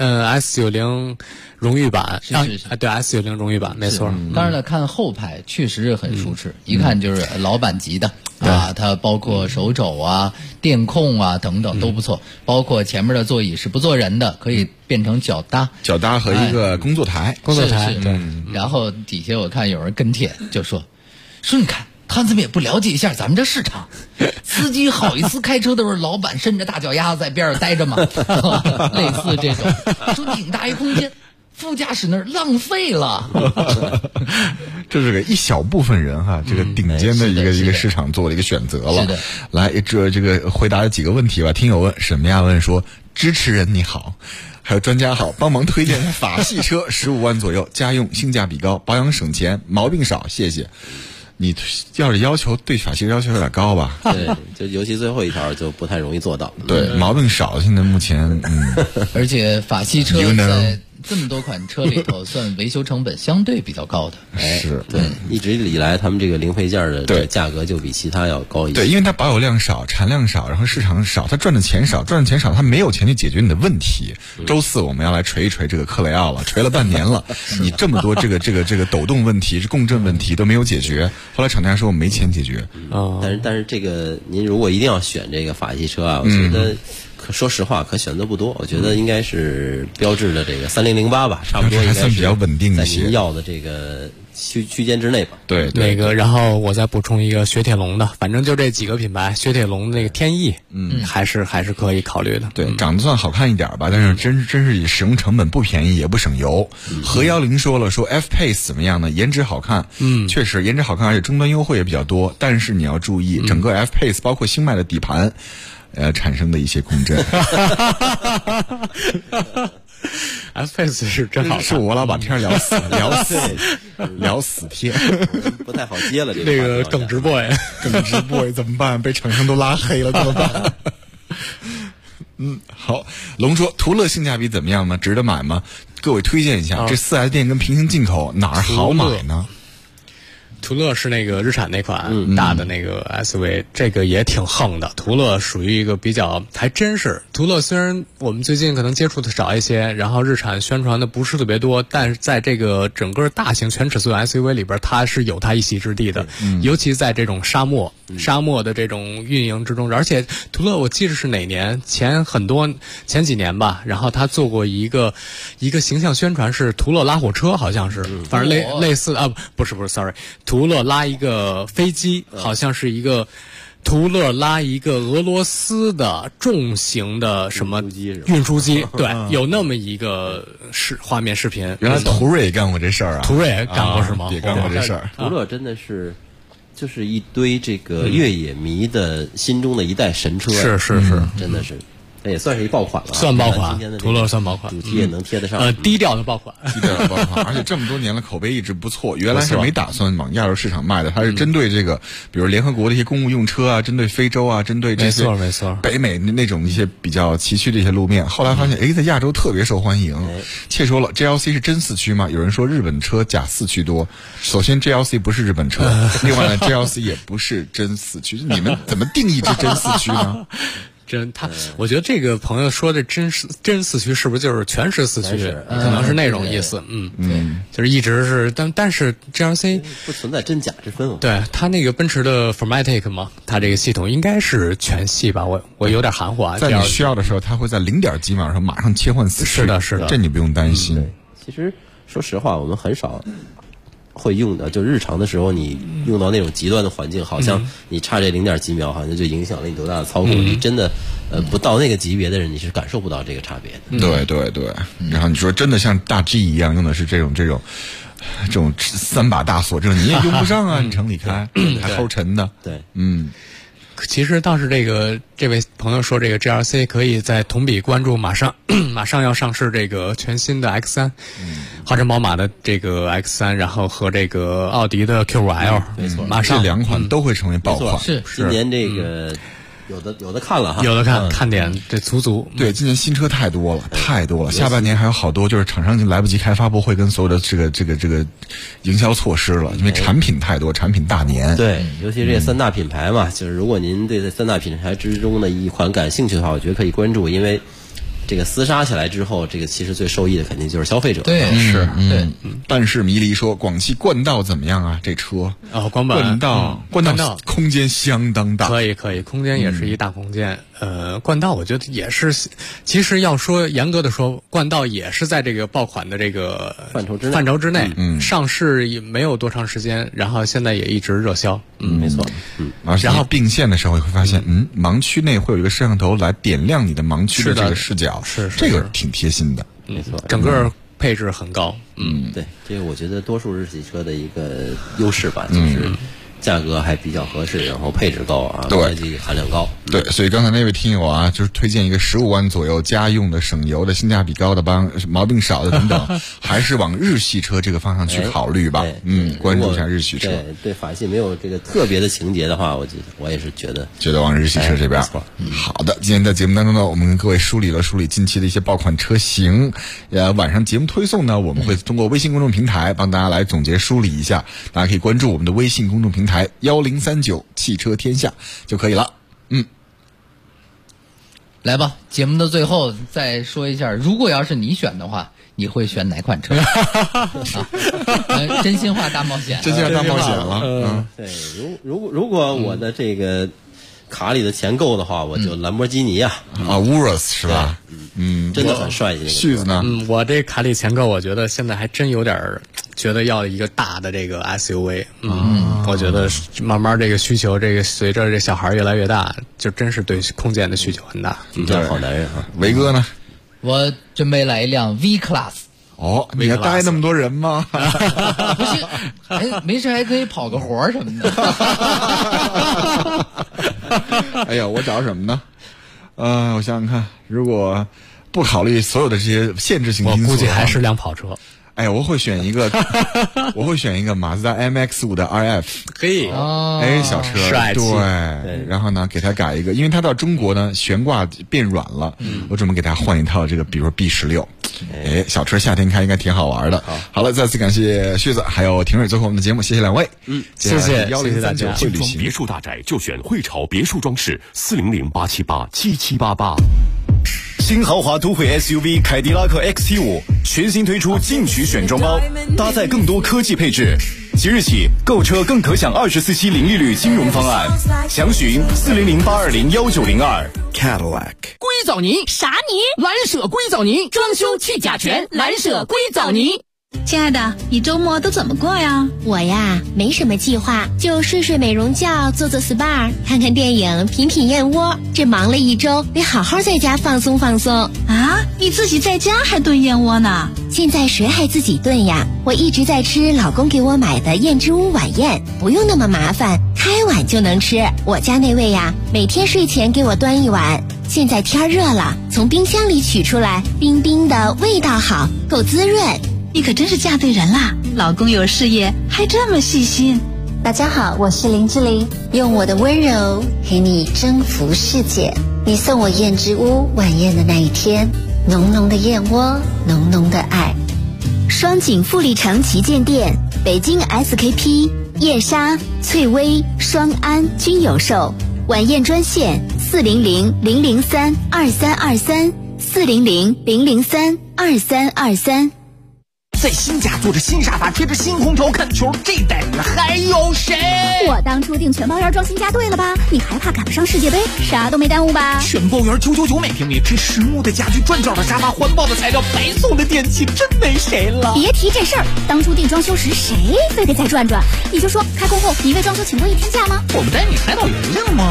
，S90荣誉版是对 S90荣誉版没错。 当然了，看后排确实很舒适，一看就是老板级的它包括手肘啊、电控啊等等都不错，包括前面的座椅是不坐人的，可以变成脚搭和一个工作台。 对。然后底下我看有人跟帖就说你看他怎么也不了解一下咱们这市场，司机好意思开车的时候，老板伸着大脚丫子在边上待着吗？类似这种，说挺大一空间，副驾驶那儿浪费了。 这是个一小部分人这个顶尖的一个市场做了一个选择了。 是的， 来这个回答几个问题吧。听友问沈么亚问说，支持人你好。还有专家好，帮忙推荐法系车，15万左右，家用，性价比高，保养省钱，毛病少，谢谢。你要是要求对法系要求有点高吧？ 对，就尤其最后一条就不太容易做到。 对，毛病少，现在目前而且法系车在这么多款车里头，算维修成本相对比较高的。 是对，一直以来他们这个零配件的价格就比其他要高一些。 对，因为它保有量少，产量少，然后市场少，它赚的钱少，它没有钱去解决你的问题。周四我们要来锤一锤这个克雷奥了，锤了半年了，你这么多这个抖动问题、共振问题都没有解决，后来厂家说我没钱解决。 但是这个您如果一定要选这个法系车我觉得。说实话，可选择不多，我觉得应该是标致的这个3008吧，差不多应该是比较稳定一些， 在您要的这个区间之内吧。 对， 那个，然后我再补充一个雪铁龙的，反正就这几个品牌，雪铁龙那个天翼，还是可以考虑的。 对，长得算好看一点吧，但是真是以使用成本不便宜，也不省油。何10说了，说 F-Pace 怎么样呢？颜值好看，确实颜值好看，而且终端优惠也比较多。但是你要注意，整个 F-Pace 包括新卖的底盘。产生的一些共振。 F-Pace 是真好看， 是我老把天聊死天， 不太好接了。这那个耿直 boy 怎么办？被厂商都拉黑了怎么办？好，龙说途乐性价比怎么样呢？值得买吗？各位推荐一下，这 4S 店跟平行进口哪儿好买呢？ 途乐是那个日产那款大的那个 SUV，这个也挺横的。途乐属于一个比较，还真是途乐虽然我们最近可能接触的少一些，然后日产宣传的不是特别多，但是在这个整个大型全尺寸 SUV 里边，它是有它一席之地的。尤其在这种沙漠的这种运营之中，而且途乐我记得是哪年前几年吧，然后他做过一个形象宣传，是途乐拉火车，好像是，反正类似啊，不是 ，sorry。途乐拉一个飞机，好像是一个途乐拉一个俄罗斯的重型的什么运输机，对，有那么一个画面视频。 原来途锐也干过这事儿啊！ 途锐也干过是吗？ 也干过这事儿。 途乐真的是，就是一堆这个越野迷的心中的一代神车， 是， 真的是。也算是一爆款了， 算爆款，途乐算爆款， 主题也能贴得上。 低调的爆款， 而且这么多年了，口碑一直不错。原来是没打算往亚洲市场卖的，它是针对这个，比如联合国的一些公务用车啊，针对非洲啊，针对这些没错北美那种一些比较崎岖的一些路面。后来发现，在亚洲特别受欢迎。且说了 ，GLC 是真4驱吗？有人说日本车假4驱多。首先 GLC 不是日本车，另外呢 GLC 也不是真4驱。你们怎么定义这真4驱呢？ 我觉得这个朋友说的真4驱是不是就是全时4驱？可能是那种意思。就是一直是，但是 GLC 不存在真假之分。 对，它那个奔驰的 Formatic 嘛，它这个系统应该是全系吧？我有点含糊啊。 在你需要的时候，它会在0点几秒的时候马上切换4驱。 是的， 这你不用担心。 其实说实话，我们很少会用的，就日常的时候，你用到那种极端的环境，好像你差这0点几秒，好像就影响了你多大的操控。你真的，不到那个级别的人，你是感受不到这个差别的。对。然后你说真的像大 G 一样用的是这种3把大锁，这种你也用不上啊，你城里开还齁沉的。 对， 其实倒是这位朋友说，这个 GLC 可以在同比关注马上要上市这个全新的 X3，华晨宝马的这个 X3，然后和这个奥迪的 Q5L， 没错， 马上这两款都会成为爆款。 是今年这个。有的看了哈， 有的看点这足。 对，今年新车太多了，下半年还有好多，就是厂商已经来不及开发布会跟所有的这个营销措施了，因为产品太多，产品大年。 对，尤其这3大品牌嘛，就是如果您对这3大品牌之中的一款感兴趣的话，我觉得可以关注，因为这个厮杀起来之后，这个其实最受益的肯定就是消费者。 对，是，对。 但是迷离说，广汽冠道怎么样啊？这车冠道空间相当大， 可以，空间也是一大空间。冠道我觉得也是，其实要说严格的说，冠道也是在这个爆款的这个范畴之内，上市也没有多长时间，然后现在也一直热销。 没错。 然后并线的时候，你会发现，盲区内会有一个摄像头来点亮你的盲区的这个视角， 是这个挺贴心的。 没错， 整个配置很高。 对，这个我觉得多数日系车的一个优势吧，就是价格还比较合适，然后配置高啊，科技含量高。 对，所以刚才那位听友啊，就是推荐一个15万左右家用的、省油的、性价比高的、毛病少的等等，还是往日系车这个方向去考虑吧。关注一下日系车。 对法系没有这个特别的情节的话，我也是觉得往日系车这边。好的，今天在节目当中呢，我们跟各位梳理近期的一些爆款车型。晚上节目推送呢，我们会通过微信公众平台帮大家来总结梳理一下，大家可以关注我们的微信公众平台1039汽车天下就可以了。 来吧，节目的最后再说一下，如果要是你选的话，你会选哪款车？真心话大冒险， 真心话大冒险了。 对，如果我的这个卡里的钱够的话，我就兰博基尼啊 ，Urus 是吧？ 真的很帅气。 旭子呢？ 我这卡里钱够，我觉得现在还真有点觉得要一个大的这个 SUV。我觉得慢慢这个需求，这个随着这小孩越来越大，就真是对空间的需求很大。 好男人啊！ 维哥呢？ 我准备来一辆 V Class。 你还带那么多人吗？ 不行，没事还可以跑个活什么的。 哎呀，我找什么呢？我想想看，如果不考虑所有的这些限制性因素， 我估计还是辆跑车。 哎，我会选一个马自达 MX-5的 RF， 可以， 小车， 帅气， 对，然后呢，给它改一个，因为它到中国呢悬挂变软了，我准备给它换一套这个，比如说 B16，小车夏天开应该挺好玩的。好了，再次感谢旭子还有廷瑞做客我们的节目，谢谢两位， 谢谢大家。 京东别墅大宅就选汇潮别墅装饰，400-878-7788。 新豪华都会 SUV 凯迪拉克 XT5 全新推出进取选装包，搭载更多科技配置。即日起购车更可享24期零利率金融方案，详询400-820-1902。Cadillac 硅藻泥啥泥？ 蓝舍硅藻泥，装修去甲醛，蓝舍硅藻泥。 亲爱的，你周末都怎么过呀？我呀，没什么计划，就睡美容觉，做 SPA， 看看电影，品燕窝。这忙了一周，得好好在家放松放松啊！你自己在家还炖燕窝呢？ 现在谁还自己炖呀？我一直在吃老公给我买的燕之屋晚宴，不用那么麻烦，开碗就能吃。我家那位呀，每天睡前给我端一碗。现在天热了，从冰箱里取出来，冰冰的，味道好，够滋润。 你可真是嫁对人啦！老公有事业，还这么细心。 大家好，我是林志玲，用我的温柔陪你征服世界。你送我燕之屋晚宴的那一天，浓浓的燕窝，浓浓的爱。 双井富力城旗舰店、北京 SKP、燕莎、翠微、双安均有售。晚宴专线400-003-2323，400-003-2323。 在新家坐着新沙发，吹着新空调看球，这待遇还有谁？ 我当初订全包园装新家对了吧？你还怕赶不上世界杯？啥都没耽误吧？ 全包园999每平米，这实木的家具、转角的沙发、环保的材料、白送的电器，真没谁了。 别提这事儿，当初订装修时谁非得再转转？你就说开工后你为装修请多1天假吗？ 我们带你海岛游游吗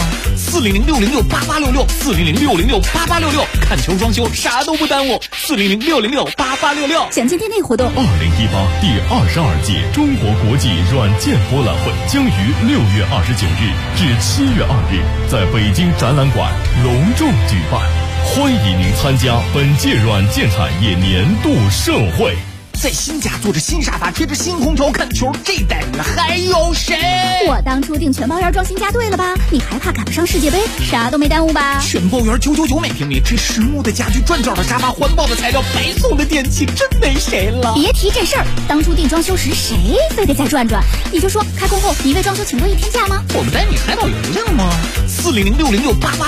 ？400-606-8866，400-606-8866，看球装修啥都不耽误，400-606-8866。 详情店内活动。 第22届中国国际软件博览会将于6月29日至7月2日在北京展览馆隆重举办，欢迎您参加本届软件产业年度盛会。 在新家坐着新沙发，吹着新空调看球，这待遇还有谁？ 我当初订全包园装新家对了吧？你还怕赶不上世界杯？啥都没耽误吧？ 全包园999每平米，这实木的家具、转角的沙发、环保的材料、白送的电器，真没谁了。 别提这事儿，当初订装修时谁非得再转转？你就说开工后你为装修请过1天假吗？ 我们带你海岛邮件吗？400606888